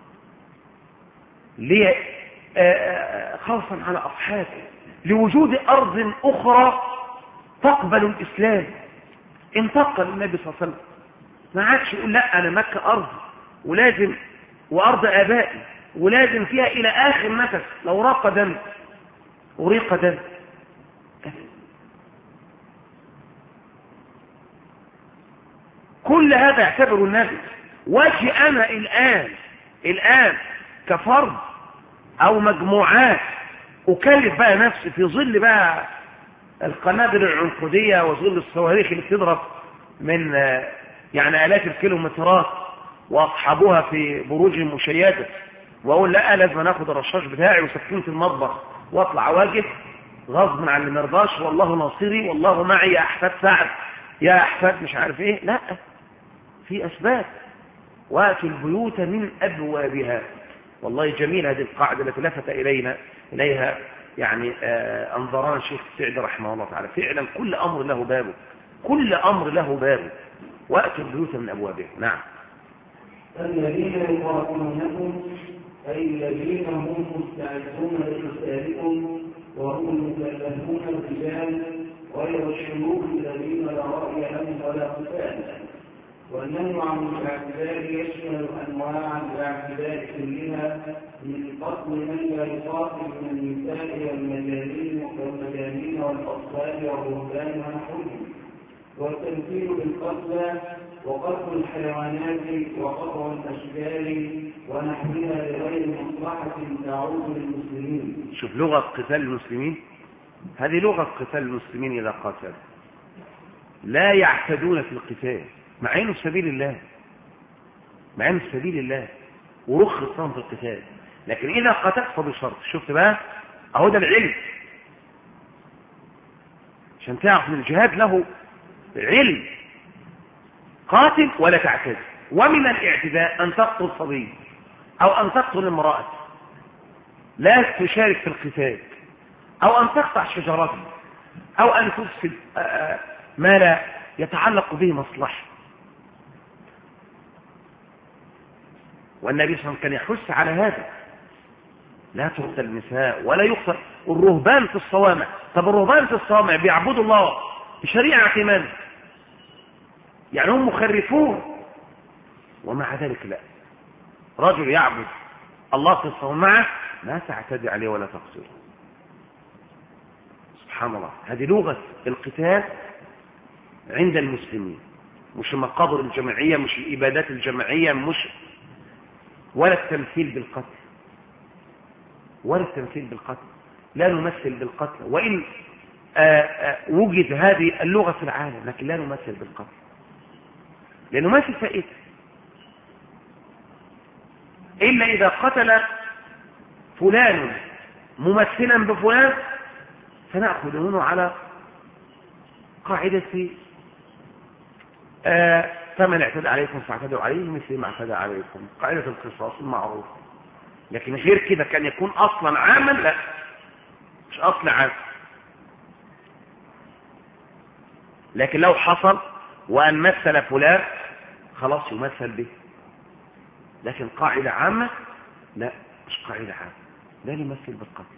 خوفا على أصحابه، لوجود أرض أخرى تقبل الإسلام. انتقل النبي صلى الله عليه وسلم، ما عادش يقول لا أنا مكة أرض ولازم، وأرض آبائي ولازم فيها إلى آخر نفس، لو راق دم أريق دم. كل هذا يعتبر النبي. واجي أنا الآن كفرد أو مجموعات أكلف بقى نفسي في ظل بقى القنابل العنقودية وظل الصواريخ اللي بتضرب من يعني آلاف الكيلومترات وأصحابها في بروج مشيدة، وأقول لا لازم ناخد الرشاش بتاعي وسكينة المطبخ واطلع واجه غصب عن اللي مرضاش، والله ناصري والله معي يا أحفاد سعد يا أحفاد مش عارف إيه. لا، في أسباب. واتوا البيوت من أبوابها. والله جميل هذه القاعدة التي لفت إليها يعني أنظران الشيخ السعدي رحمه الله تعالى. فعلا كل أمر له بابه، كل أمر له بابه. واتوا البيوت من أبوابها. نعم. الذين يقاتلونكم أي الذين هم مستعدون لقتالكم وهم المكلفون الرجال غير الشيوخ الذين لا رأي لهم ولا قتال. والنهي عن الاعتداء يشمل أنواع الاعتداء كلها، من قتل من لا يقاتل من النساء والمجانين والأطفال والرهبان ونحوهم، والتمثيل بالقتلى وقتل الحيوانات وقطع الأشجار ونحوها لغير مصلحة تعود للمسلمين. شوف لغة قتال المسلمين، هذه لغة قتال المسلمين إذا قاتلوا لا يعتدون في القتال، مع انه سبيل الله، مع انه سبيل الله ورخص لهم في القتال، لكن اذا قتلت فبشرط. شفت بقى اهو ده العلم، عشان تعرف ان الجهاد له علم. قاتل ولا تعتدي. ومن الاعتداء ان تقتل صبي او ان تقتل امرأة لا تشارك في القتال، او ان تقطع شجرته، او ان تفسد ما لا يتعلق به مصلحة. والنبي صلى الله عليه وسلم كان يحث على هذا، لا تقتل النساء ولا يقتل الرهبان في الصوامع. طب الرهبان في الصوامع بيعبدوا الله بشريعة من؟ يعني هم مخرفون، ومع ذلك لا، رجل يعبد الله في الصومعة لا تعتدي عليه ولا تقتله. سبحان الله. هذه لغة القتال عند المسلمين، مش المقابر الجماعية، مش الإبادات الجماعية، مش ولا التمثيل بالقتل، ولا التمثيل بالقتل. لا نمثل بالقتل، وإن وجد هذه اللغة في العالم، لكن لا نمثل بالقتل، لأنه ما في فائدة إلا إذا قتل فلان ممثلا بفلان، فنأخذ منه على قاعدة فمن اعتدى عليكم فاعتدوا عليه مثل ما اعتدى عليكم، قاعدة القصاص المعروف. لكن غير كده كان يكون أصلا عاما، لا مش أصل عام. لكن لو حصل وأن مثل فلان خلاص يمثل به، لكن قاعدة عامة لا، مش قاعدة عامة، لا نمثل بالقتل.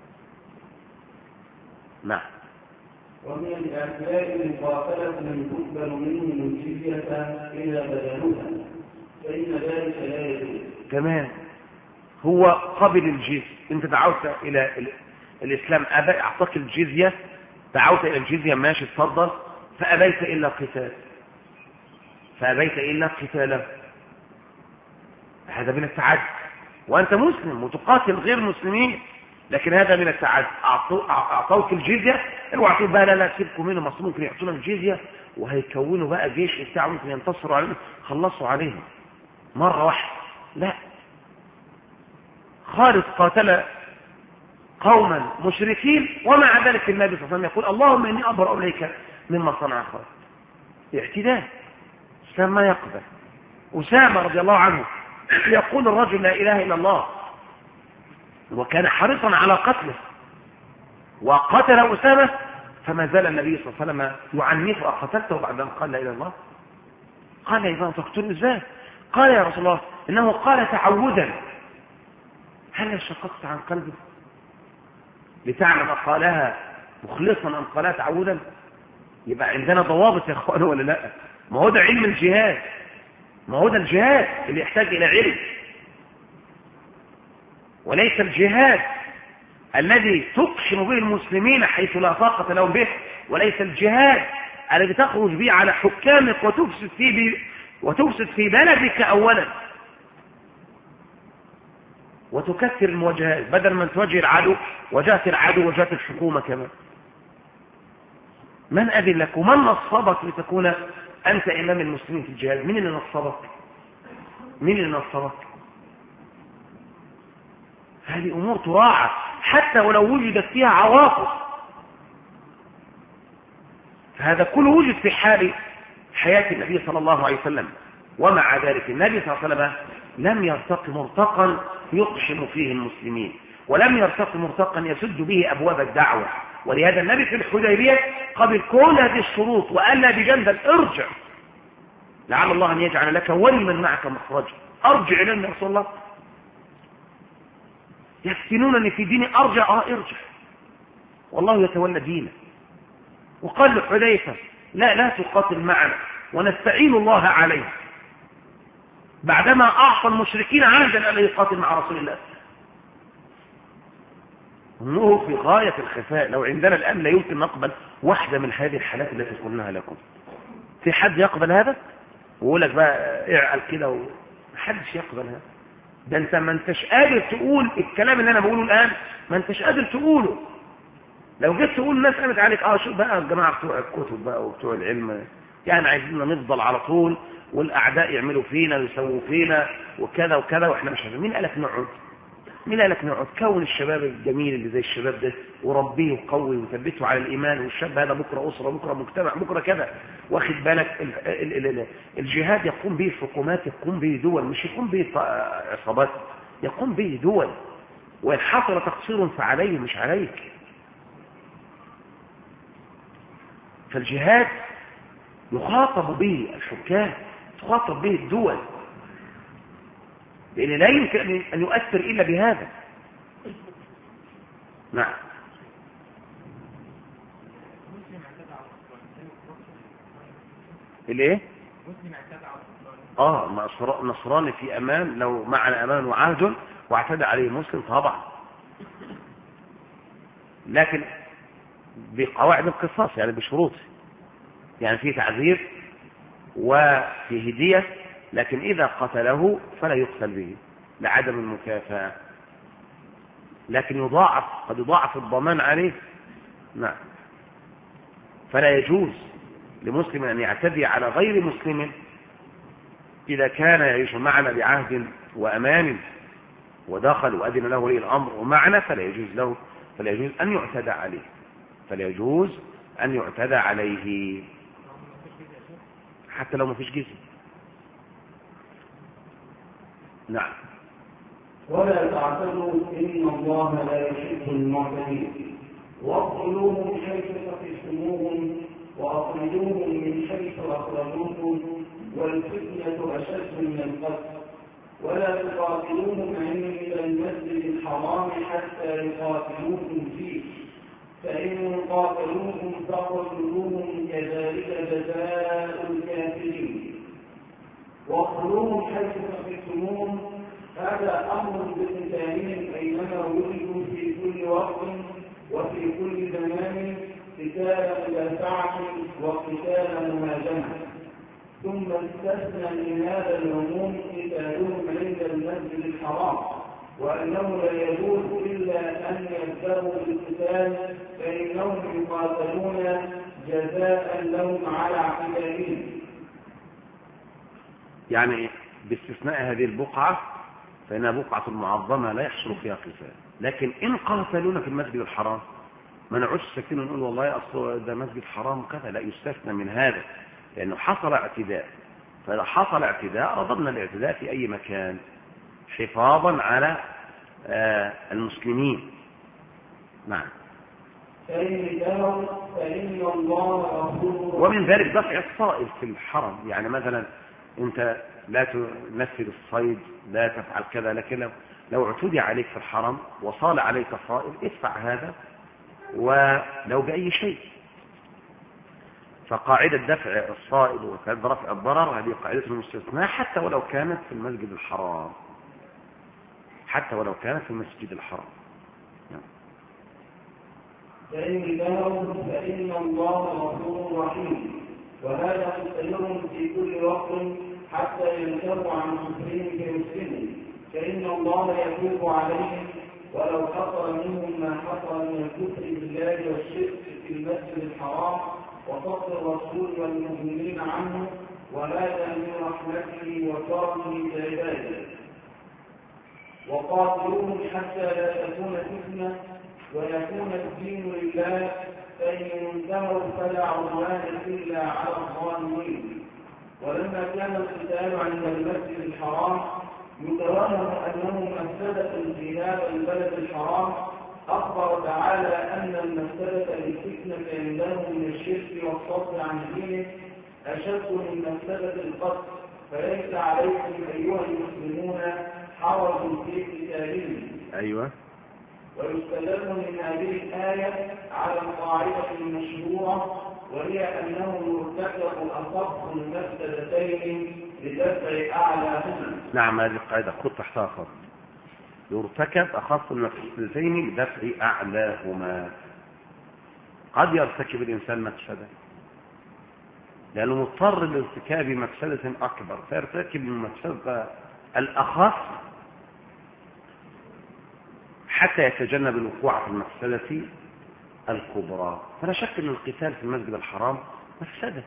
نعم. ومن الأعداء المقاتلة من تقبل منهم الجزية إلى بدلها، فإن ذلك لا يجوز. كمان هو قبل الجزية، انت دعوت إلى الإسلام، أعطاك الجزية، دعوت إلى الجزية، ماشي اتفضل، فأبيت إلا قتال، فأبيت إلا قتاله، هذا من التعدي. وأنت مسلم وتقاتل غير مسلمين، لكن هذا من التعدي. أعطوك الجزية، اوعوا تقول بقى لا سيبكم منهم، اصل ممكن يعطونا الجزية وهيكونوا بقى جيش بتاعهم ممكن ينتصروا عليهم، خلصوا عليهم. مرة واحدة، لا، خالد قاتل قوما مشركين ومع ذلك النبي صلى الله عليه وسلم يقول اللهم إني أبرأ إليك مما صنع خالد. اعتداء، الإسلام ما يقبل. أسامة رضي الله عنه يقول الرجل لا إله إلا الله وكان حريصا على قتله وقتل أسامة، فما زال النبي صلى الله عليه وسلم يعنفه أقتلته بعد أن قال لا إله إلا الله؟ قال إذا تقتله إزاي؟ قال يا رسول الله إنه قال تعوذا. هل شققت عن قلبه لتعلم قالها مخلصا أم قالها تعوذا؟ يبقى عندنا ضوابط يا أخوان ولا لا؟ ما هو ده علم الجهاد، ما هو ده الجهاد اللي يحتاج إلى علم، وليس الجهاد الذي تقسم به المسلمين حيث لا طاقة لهم به، وليس الجهاد الذي تخرج به على حكامك وتفسد في بلدك أولا وتكثر المواجهات، بدل من تواجه العدو وجهت العدو وجهت الحكومة كمان. من أذن لك ومن نصبك لتكون أنت إمام المسلمين في الجهاد؟ مين اللي نصبك؟ مين اللي نصبك؟ هذه أمور تراعى حتى ولو وجدت فيها عواقب. فهذا كله وجد في حال حياة النبي صلى الله عليه وسلم، ومع ذلك النبي صلى الله عليه وسلم لم يرتق مرتقا يقشم فيه المسلمين، ولم يرتق مرتقا يسد به أبواب الدعوة. ولهذا النبي في الحديبية قبل كل هذه الشروط وقال لا بجندل ارجع لعل الله أن يجعل لك ولمن معك مخرجا. أرجع إلينا يا رسول الله، يفتنونني في ديني، أرجع ارجع والله يتولى دينه. وقال لحذيفة لا تقاتل معنا ونستعين الله عليه، بعدما أعطى المشركين عهدا أن يقاتل مع رسول الله. انه في غاية الخفاء. لو عندنا الآن لا يمكن نقبل واحدة من هذه الحالات التي قلناها لكم. في حد يقبل هذا ويقول لك بقى اعقل كده؟ محدش يقبل هذا. ده انت ما انتش قادر تقول الكلام اللي انا بقوله الآن، ما انتش قادر تقوله. لو جيت تقول الناس قامت عليك شو بقى الجماعة بتوع الكتب بقى وبتوع العلم يعني عايزيننا نفضل على طول والأعداء يعملوا فينا ويسووا فينا وكذا وكذا واحنا مش عارفين. مين قالك نقعد؟ مين قالك نقعد؟ كون الشباب الجميل اللي زي الشباب ده وربيه وقوي وثبته على الإيمان، والشاب هذا بكرة أسرة، بكرة مجتمع، بكرة كذا. واخد بالك؟ الجهاد يقوم به الحكومات، يقوم به دول، مش يقوم به عصابات، يقوم به دول. وإن حصل تقصير فعليه مش عليك. فالجهاد يخاطب به الحكام، تخاطب به الدول، لأن لا يمكن أن يؤثر إلا بهذا. نعم. الايه؟ نصراني في امان، لو معنا امان وعهد واعتدى عليه مسلم طبعا، لكن بقواعد القصاص، يعني بشروط، يعني في تعذير وفي هدية، لكن إذا قتله فلا يقتل به لعدم المكافأة، لكن يضاعف، قد يضاعف الضمان عليه. نعم. فلا يجوز لمسلم أن يعتدي على غير مسلم إذا كان يعيش معنا بعهد وأمان ودخل وأذن له ولي الأمر ومعنا، فلا يجوز أن يعتدى عليه، فلا يجوز أن يعتدى عليه حتى لو ما فيش جزء. نعم. ولا تعتدوا إن الله لا يحب المعتدين، واقتلوهم حيث ثقفتموهم وأخرجوهم من حيث أخرجوكم، والفتنة أشد من القتل، ولا تقاتلوهم عند المسجد الحرام حتى يقاتلوكم فيه، فإن قاتلوكم فاقتلوهم، كذلك جزاء الكافرين. واقتلوهم حيث ثقفتموهم، هذا أمر بقتالهم أينما وجدوا في كل وقت وفي كل زمان، قتال مدافعة وقتال مهاجمة. ثم استثنى من هذا العموم قتالهم عند المسجد الحرام، وأنه لا يجوز إلا أن يبدأوا بالقتال، فإنهم يقاتلون جزاء لهم على اعتدائهم. يعني باستثناء هذه البقعة فإنها بقعة معظمة لا يحصل فيها قتال. لكن إن قاتلونا في المسجد الحرام ما نعودش ساكتين ونقول والله أصل ده مسجد حرام كذا، لا، يستثنى من هذا لأنه حصل اعتداء. فإذا حصل اعتداء رضبنا الاعتداء في أي مكان حفاظا على المسلمين. نعم. ومن ذلك دفع الصائل في الحرم، يعني مثلا أنت لا تنفذ الصيد، لا تفعل كذا، لكن لو اعتدي عليك في الحرم وصال عليك صائل ادفع هذا ولو بأي شيء. فقاعدة دفع الصائل وقاعدة رفع الضرر هذه قاعدة المستثناء حتى ولو كانت في المسجد الحرام، حتى ولو كانت في المسجد الحرام. فإن الله غفور رحيم، وهذا مستمر في كل وقت حتى ينتهوا عن كفرهم كمسلمين، فإن الله يتوب عليهم ولو حصل منهم ما حصل من الكفر بالله والشرك في المسجد الحرام وصد الرسول والمؤمنين عنه، وهذا من رحمته وكرمه بعباده. وقاتلوهم حتى لا تكون فتنة ويكون الدين لله، فإن انتهوا فلا عدوان إلا على الظالمين. ولما كان القتال عند المسجد الحرام يتوهم أنه مفسدة في هذا البلد الحرام، أخبر تعالى أن المفسدة للفتنة عندهم من الشرك والصد عن دينه أشد من مفسدة القتل، فليس عليكم أيها المسلمون حرج في قتالهم. أيوة. ويستدل من هذه الآية على القاعدة المشهورة، وهي أنه يرتكب أخف المفسدتين لدفع أعلاهما. نعم، هذه القاعدة خذ تحتها خط. يرتكب أخف المفسدتين لدفع أعلاهما. قد يرتكب الإنسان مفسدة لأنه مضطر لارتكاب مفسدة أكبر فيرتكب المفسدة الأخف حتى يتجنب الوقوع في المفسدة الكبرى. فلا شك أن القتال في المسجد الحرام مفسدة،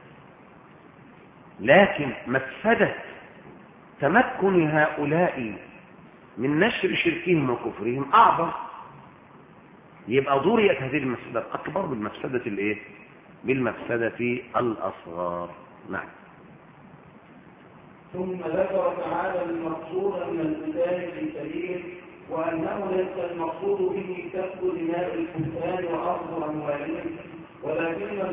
لكن مفسدة تمكن هؤلاء من نشر شركهم وكفرهم أعظم، يبقى ضريت هذه المفسدة الأكبر بالمفسدة الإيه؟ بالمفسدة الأصغر. نعم. ثم ذكر تعالى المقصود من القتال في سبيله، وأنه ليس المقصود به سفك دماء الكفار وأخذ أموالهم، ولكن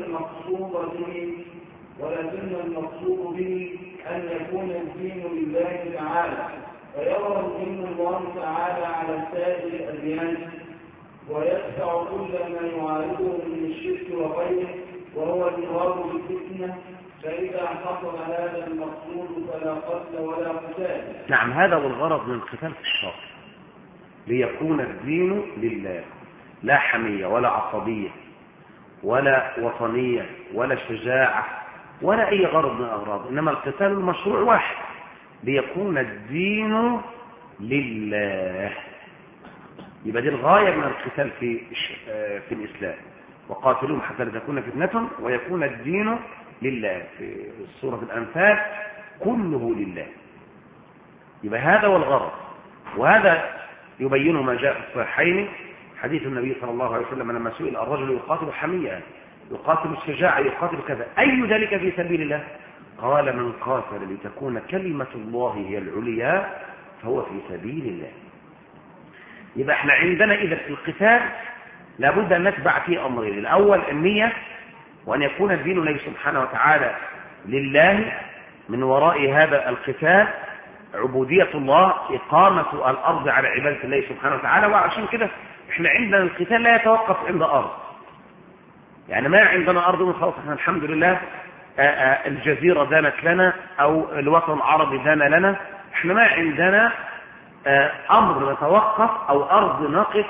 المقصود به أن يكون الدين لله تعالى، فيرى دين الله تعالى على سائر الأديان، ويدفع كل ما يعارضه من الشرك وغيره، وهو المراد بالفتنة. فإذا حصل هذا المقصود فلا قتل ولا قتال. نعم، هذا هو الغرض من القتال في الشرع، ليكون الدين لله، لا حمية ولا عصبية ولا وطنية ولا شجاعة ولا أي غرض من الأغراض، إنما القتال المشروع واحد، ليكون الدين لله. يبقى دي الغاية من القتال في الإسلام. وقاتلوهم حتى لا تكون فتنة ويكون الدين لله. في سورة الأنفال كله لله. يبقى هذا هو الغرض، وهذا يبين ما جاء في الصحيحين حديث النبي صلى الله عليه وسلم لما سئل الرجل يقاتل حمية، يقاتل الشجاعة، يقاتل كذا، أي ذلك في سبيل الله؟ قال من قاتل لتكون كلمة الله هي العليا فهو في سبيل الله. يبقى احنا عندنا إذا في القتال لابد أن نتبع فيه أمرين: الأول النية، وأن يكون الدين لله سبحانه وتعالى لله، من وراء هذا القتال عبودية الله، إقامة الأرض على عبادة الله سبحانه وتعالى. وعشان كده احنا عندنا القتال لا يتوقف عند أرض، يعني ما عندنا أرض من خلاص احنا الحمد لله الجزيرة دانت لنا أو الوطن العربي دان لنا، احنا ما عندنا أمر نتوقف أو أرض نقف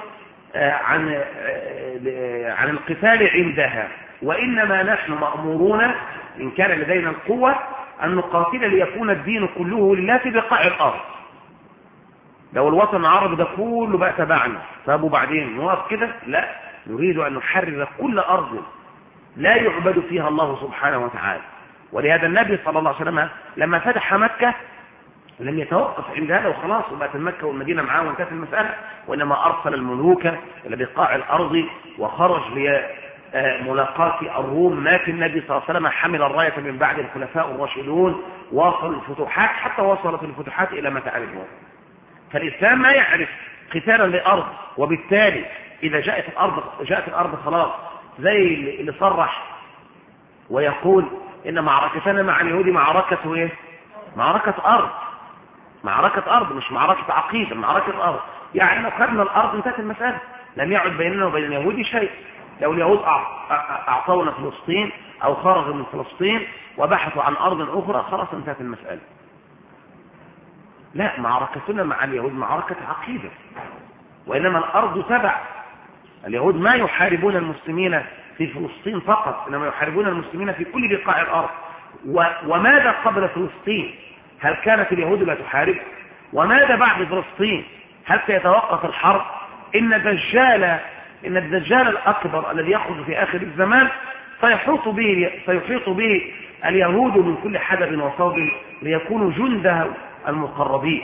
عن القتال عندها، وإنما نحن مأمورون إن كان لدينا القوة أن نقاتل ليكون الدين كله لله في بقاع الأرض. لو الوطن العربي ده كله بقى تبعنا، طب وبعدين نوقف كده؟ لا، نريد أن نحرر كل أرض لا يعبد فيها الله سبحانه وتعالى. ولهذا النبي صلى الله عليه وسلم لما فتح مكة لم يتوقف عند هذا وخلاص وبقت مكة والمدينة معاه وانتهت المسألة، وإنما أرسل الملوك إلى بقاع الأرض وخرج لملاقاة الروم. مات النبي صلى الله عليه وسلم حمل الراية من بعد الخلفاء الراشدون، واصل الفتوحات حتى وصلت الفتوحات إلى ما تعرفون. فالإسلام ما يعرف قتالا لأرض، وبالتالي إذا جاءت الأرض خلاص، زي اللي صرح ويقول إن معركتنا مع اليهود معركة إيه؟ معركة أرض، معركة أرض مش معركة عقيدة، معركة أرض. يعني لو خدنا الأرض انتهت المسألة، لم يعد بيننا وبين اليهود شيء. لو اليهود أعطونا فلسطين أو خرجوا من فلسطين وبحثوا عن أرض أخرى خلاص انتهت المسألة. لا، معركتنا مع اليهود معركة عقيدة، وإنما الأرض تبع. اليهود ما يحاربون المسلمين في فلسطين فقط، إنما يحاربون المسلمين في كل بقاع الأرض. وماذا قبل فلسطين؟ هل كانت اليهود لا تحارب؟ وماذا بعد فلسطين؟ هل سيتوقف الحرب؟ إن الدجال الأكبر الذي يخرج في آخر الزمان سيحيط به اليهود من كل حدب وصوب ليكونوا جنده المقربين.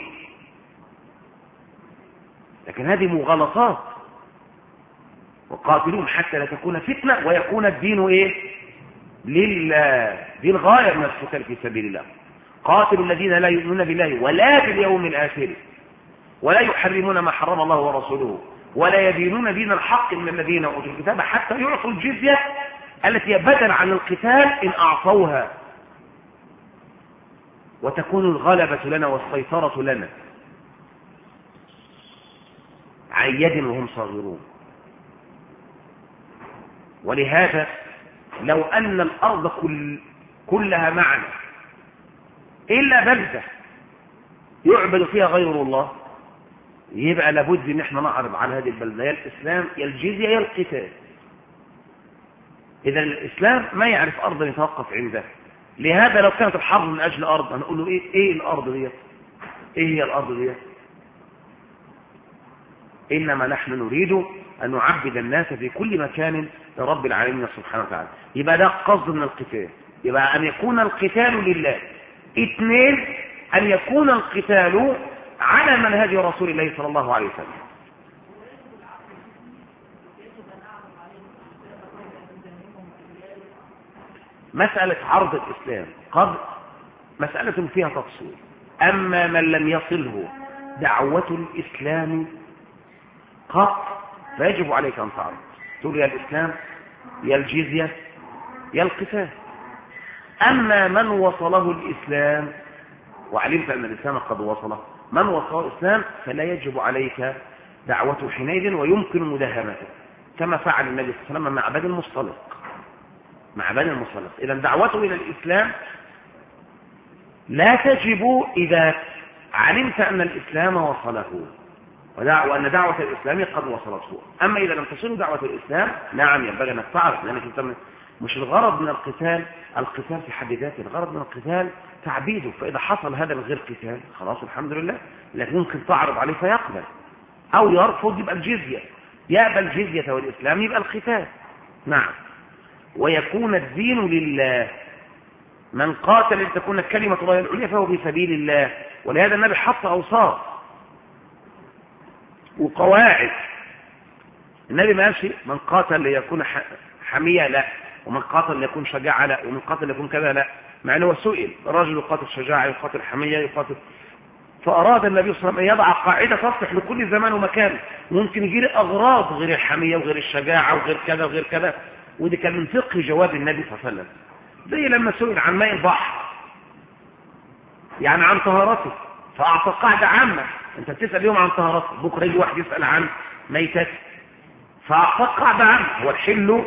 لكن هذه مغالطات. وقاتلوهم حتى لا تكون فتنة ويكون الدين إيه؟ لله. دي الغاية من القتال في سبيل الله. قاتلوا الذين لا يؤمنون بالله ولا باليوم الآخر ولا يحرمون ما حرم الله ورسوله ولا يدينون دين الحق من الذين أوتوا الكتاب حتى يعطوا الجزية التي هي بدل عن القتال إن أعطوها، وتكون الغلبة لنا والسيطرة لنا عن يد وهم صاغرون. ولهذا لو أن الأرض كلها معنا إلا بلدة يعبد فيها غير الله، يبقى لابد ان احنا نعرض على هذه البلدة يا الإسلام يا الجزية يا القتال. إذا الإسلام ما يعرف أرض يتوقف عنده. لهذا لو كانت الحرب من أجل أرض هنقول له إيه الأرض دي؟ إيه هي الأرض دي؟ إنما نحن نريد أن نعبد الناس في كل مكان لرب العالمين سبحانه وتعالى. يبقى ده قصد من القتال، يبقى أن يكون القتال لله. 2، أن يكون القتال على منهج رسول الله صلى الله عليه وسلم. مسألة عرض الإسلام قد مسألة فيها تفصيل. أما من لم يصله دعوة الإسلام قط فيجب عليك أن تعرض، تقول يا الإسلام يا الجزية يا القتال. أما من وصله الإسلام وعلمت أن الإسلام قد وصله، من وصله الإسلام فلا يجب عليك دعوته حينئذ ويمكن مداهمته، كما فعل النبي صلى الله عليه وسلم مع بني المصطلق. إذا دعوته إلى الإسلام لا تجب إذا علمت أن الإسلام وصله وأن دعوة الإسلام قد وصلته. أما إذا لم تصل دعوة الإسلام نعم ينبغي أن تعرف، لأنك مش الغرض من القتال في حد ذاته، الغرض من القتال تعبيده. فإذا حصل هذا من غير قتال خلاص الحمد لله، لكن ممكن تعرض عليه فيقبل أو يرفض يبقى الجزية، يقبل الجزية والإسلام يبقى القتال. نعم. ويكون الدين لله. من قاتل لتكون كلمة الله العليا فهو في سبيل الله. ولهذا النبي حط أوصاف وقواعد. النبي ما قالش من قاتل ليكون حمية لا، ومن قاتل ليكون شجاعة لا، ومن قاتل ليكون كذا لا، مع أنه سئل الرجل يقاتل شجاعة يقاتل حمية يقاتل، فأراد النبي صلى الله عليه وسلم أن يضع قاعدة تصلح لكل زمان ومكان. ممكن يجي أغراض غير الحمية وغير الشجاعة وغير كذا وغير كذا، ودي كان من فقه جواب النبي صلى الله عليه وسلم. زي لما سئل عن ماء البحر يعني عن طهارته فأعطى قاعدة عامة. أنت بتسأل اليوم عن طهارته، بكرة يجي واحد يسأل عن ميتته فأعطى قاعدة عامة. هو الحل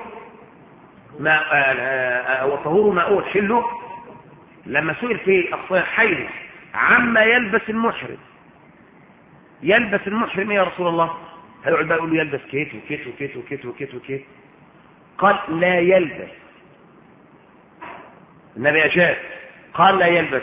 وطهور ماء الحل. لما سئل في الصحيحين عما يلبس المحرم، يلبس المحرم يا رسول الله، هيقعد بقى يقول له يلبس كيت وكيت وكيت وكيت وكيت وكيت. قال لا يلبس. النبي أجاب قال لا يلبس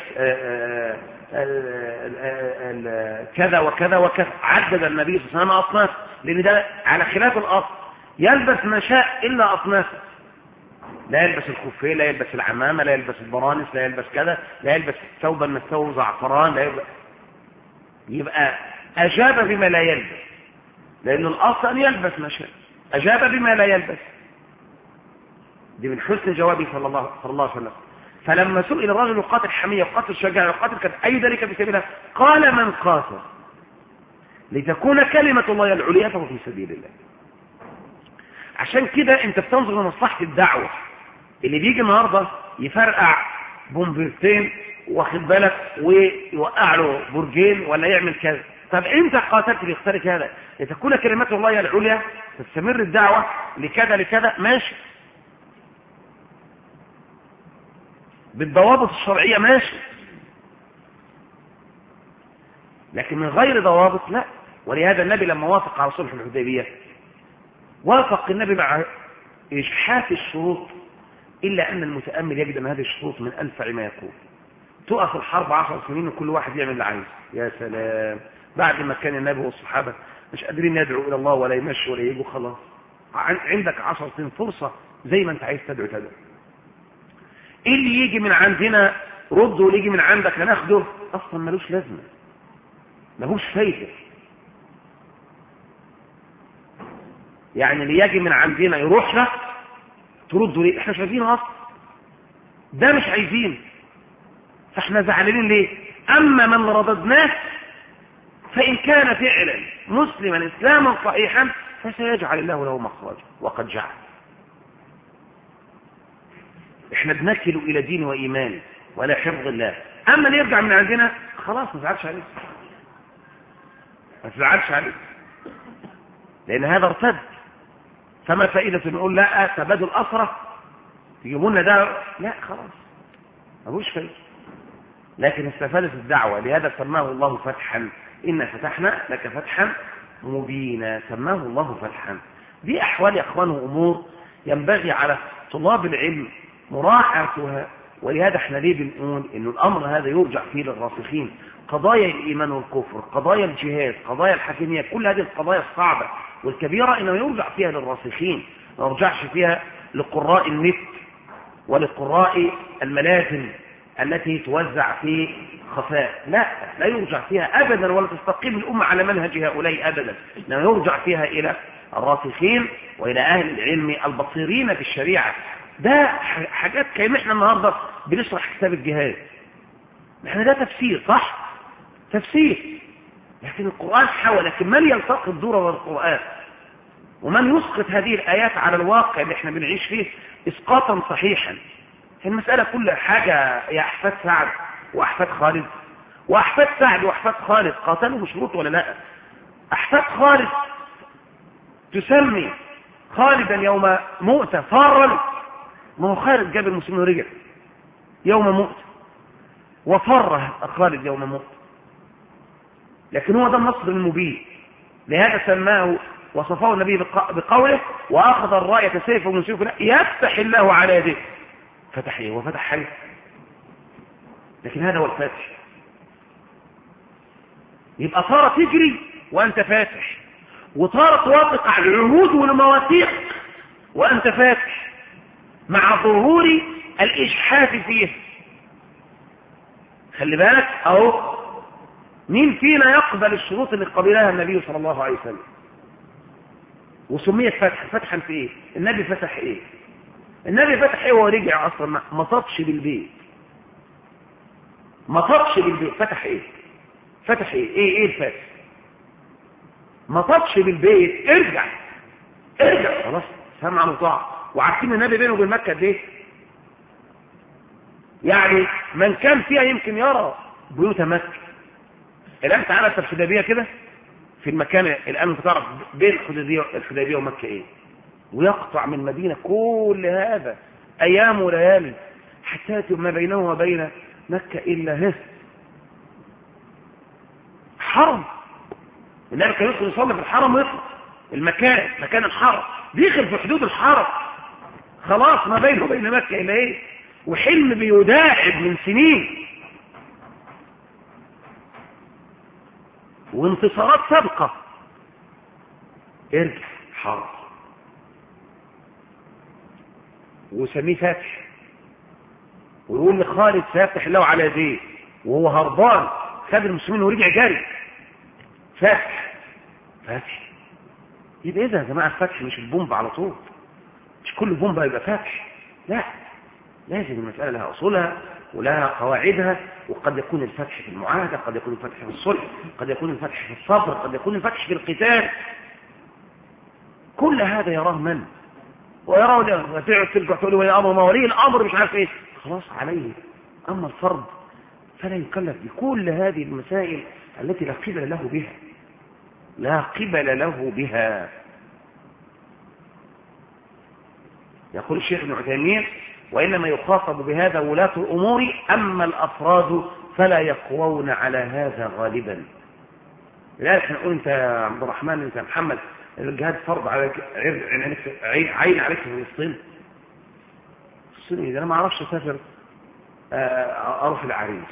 كذا وكذا وكذا. عدد النبي صلى الله عليه وسلم أصناف، لأن ده على خلاف الأصل. يلبس ما شاء إلا أصنافه. لا يلبس الخفين، لا يلبس العمامة، لا يلبس البرانس، لا يلبس كذا، لا يلبس ثوبا من الثوب زعفران، لا يلبس. يبقى أجاب بما لا يلبس، لأن الأصل أن يلبس ما شاء، أجاب بما لا يلبس. دي من حسن جوابه صلى الله عليه وسلم. فلما سئل الرجل يقاتل حمية يقاتل شجاعة يقاتل كذا أي ذلك في سبيل الله، قال من قاتل لتكون كلمة الله العليا فهو في سبيل الله. عشان كده انت بتنظر لمصلحة الدعوة. اللي بيجي النهارده يفرقع بومبرتين واخد بالك ويوقع له برجين ولا يعمل كذا، طب انت قاتلت ليختارك هذا لتكون كلمة الله العليا تستمر الدعوة لكذا لكذا، ماشي بالضوابط الشرعية ماشي، لكن من غير ضوابط لا. ولهذا النبي لما وافق على صلح الحديبية وافق النبي مع إجحاف الشروط، إلا أن المتأمل يجد أن هذه الشروط من أنفع ما يكون. تقف الحرب 10 سنين وكل واحد يعمل اللي عايزه، يا سلام، بعد ما كان النبي والصحابة مش قادرين يدعوا إلى الله ولا يمشوا ولا يجوا، خلاص عندك 10 سنين فرصة زي ما أنت عايز تدعو تدعو. إيه اللي يجي من عندنا رده واللي يجي من عندك هناخده أصلا ملوش لازمة، ملوش فايدة. يعني اللي يجي من عندنا يروح لك ترده ليه؟ احنا مش عايزينه اصلا، ده مش عايزين، فاحنا زعلانين ليه؟ اما من رددناه فان كان فعلا مسلما اسلاما صحيحا فسيجعل الله له مخرجا، وقد جعل. احنا بنكل الى دين وايمان ولا حفظ الله. اما اللي يرجع من عندنا خلاص ما تزعلش عليه، ما تزعلش عليه، لان هذا ارتد. فما فائدة نقول لا تبادل أسرة تجيبوا لنا ده؟ لا خلاص ملوش فايدة. لكن استفادت الدعوة، لهذا سماه الله فتحا، إن فتحنا لك فتحا مبينا، سماه الله فتحا. دي أحوال يا أخوانه أمور ينبغي على طلاب العلم مراعاتها. ولهذا احنا ليه بنقول إنه الأمر هذا يرجع فيه للراسخين، قضايا الإيمان والكفر، قضايا الجهاد، قضايا الحاكمية، كل هذه القضايا الصعبة والكبيرة إنه يرجع فيها للراسخين، ما يرجعش فيها لقراء النت ولقراء الملازم التي توزع في خفاء. لا يرجع فيها أبدا، ولا تستقيم الأمة على منهج هؤلاء أبدا، إنه يرجع فيها إلى الراسخين وإلى أهل العلم البصيرين بالشريعة. ده حاجات كأن احنا النهاردة بنشرح كتاب الجهاد، احنا ده تفسير صح؟ تفسير، لكن القرآن حاول، لكن من يلتقط دور القرآن ومن يسقط هذه الآيات على الواقع اللي احنا بنعيش فيه إسقاطا صحيحا. المسألة كل حاجة يا أحفاد سعد وأحفاد خالد، وأحفاد سعد وأحفاد خالد قاتلوا بشروط ولا لا؟ أحفاد خالد تسمي خالدا يوم مؤتة فارا، ما هو خالد جاب المسلمين ورجع يوم مؤتة وفر خالد يوم مؤتة، لكن هو ده النصر المبين. لهذا سماه وصفه النبي بقوله وأخذ الراية سيفه من سيفه يفتح الله على يده. فتح ايه؟ وفتح حاجة، لكن هذا هو الفاتح. يبقى صار تجري وأنت فاتح، وصار توافق على العهود والمواثيق وأنت فاتح، مع ظهور الإجحاف فيه. خلي بالك أهو، مين فينا يقبل الشروط اللي قبلها النبي صلى الله عليه وسلم وسميت فتحا في ايه؟ النبي فتح ايه؟ النبي فتح ايه وهو رجع اصلا؟ ما ططش بالبيت، ما ططش بالبيت. فتح ايه؟ فتح ايه الفتح؟ ما ططش بالبيت. ارجع خلاص، سمع وطاعة. وعارفين النبي بينه وبين مكة قد ايه؟ يعني من كان فيها يمكن يرى بيوت مكة. الآن تعالى في الحديبية كده، في المكان الآن انت تعرف بين الحديبية ومكة ايه، ويقطع من مدينة كل هذا أيام وليالي حتى ما بينه وبين مكة إلا حرم. النبي كان يدخل يصلي في الحرم ويطلع مكان الحرم، بيخل في حدود الحرم، خلاص ما بينه وبين مكة إلا ايه، وحلم بيداعب من سنين وانتصارات سابقة. ارجع حرب وسميه فاتح، ويقول لخالد سيفتح الله على يديه، وهو هربان خد المسلمين ورجع جاري فتح يبقى إذا يا جماعة الفتح مش البومب على طول، مش كل بومب يبقى فتح، لا، لازم المسألة لها أصولها ولها قواعدها. وقد يكون الفتح في المعاهدة، قد يكون الفتح في الصلح، قد يكون الفتح في الصبر، قد يكون الفتح في القتال. كل هذا يراه من؟ ويراه ترجع تقول ولي أمر، ما ولي الأمر مش عارف إيه، خلاص عليه. أما الفرد فلا يكلف بكل هذه المسائل التي لا قبل له بها، لا قبل له بها. يقول الشيخ ابن عثيمين: وإنما يخاطب بهذا ولاة الأمور، أما الأفراد فلا يقوون على هذا غالبا. لا احنا نقول انت يا عبد الرحمن، انت يا محمد، الجهاد فرض عليك، عين عليك في فلسطين. فلسطين اذا انا ما اعرفش اسافر اروح العريش،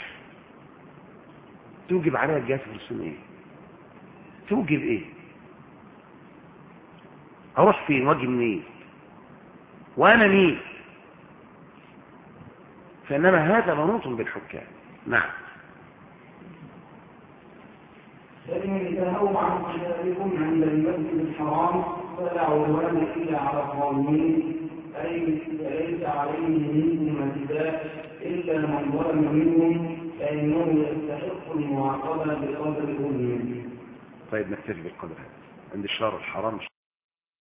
توجب عليها الجهاد في فلسطين ايه؟ توجب ايه؟ اروح فين واجي منين؟ وانا مين؟ فانما هذا منوط بالحكام. نعم. فإن انتهوا عن قتالكم عند المسجد الحرام فلا عدوان إلا على الظالمين، أي ليس عليهم منكم اعتداء إلا من ظلم منهم، فإنه يستحق المعاقبة بقدر ظلمهم. طيب نكتفي بالقدر هذا عند الشهر الحرام.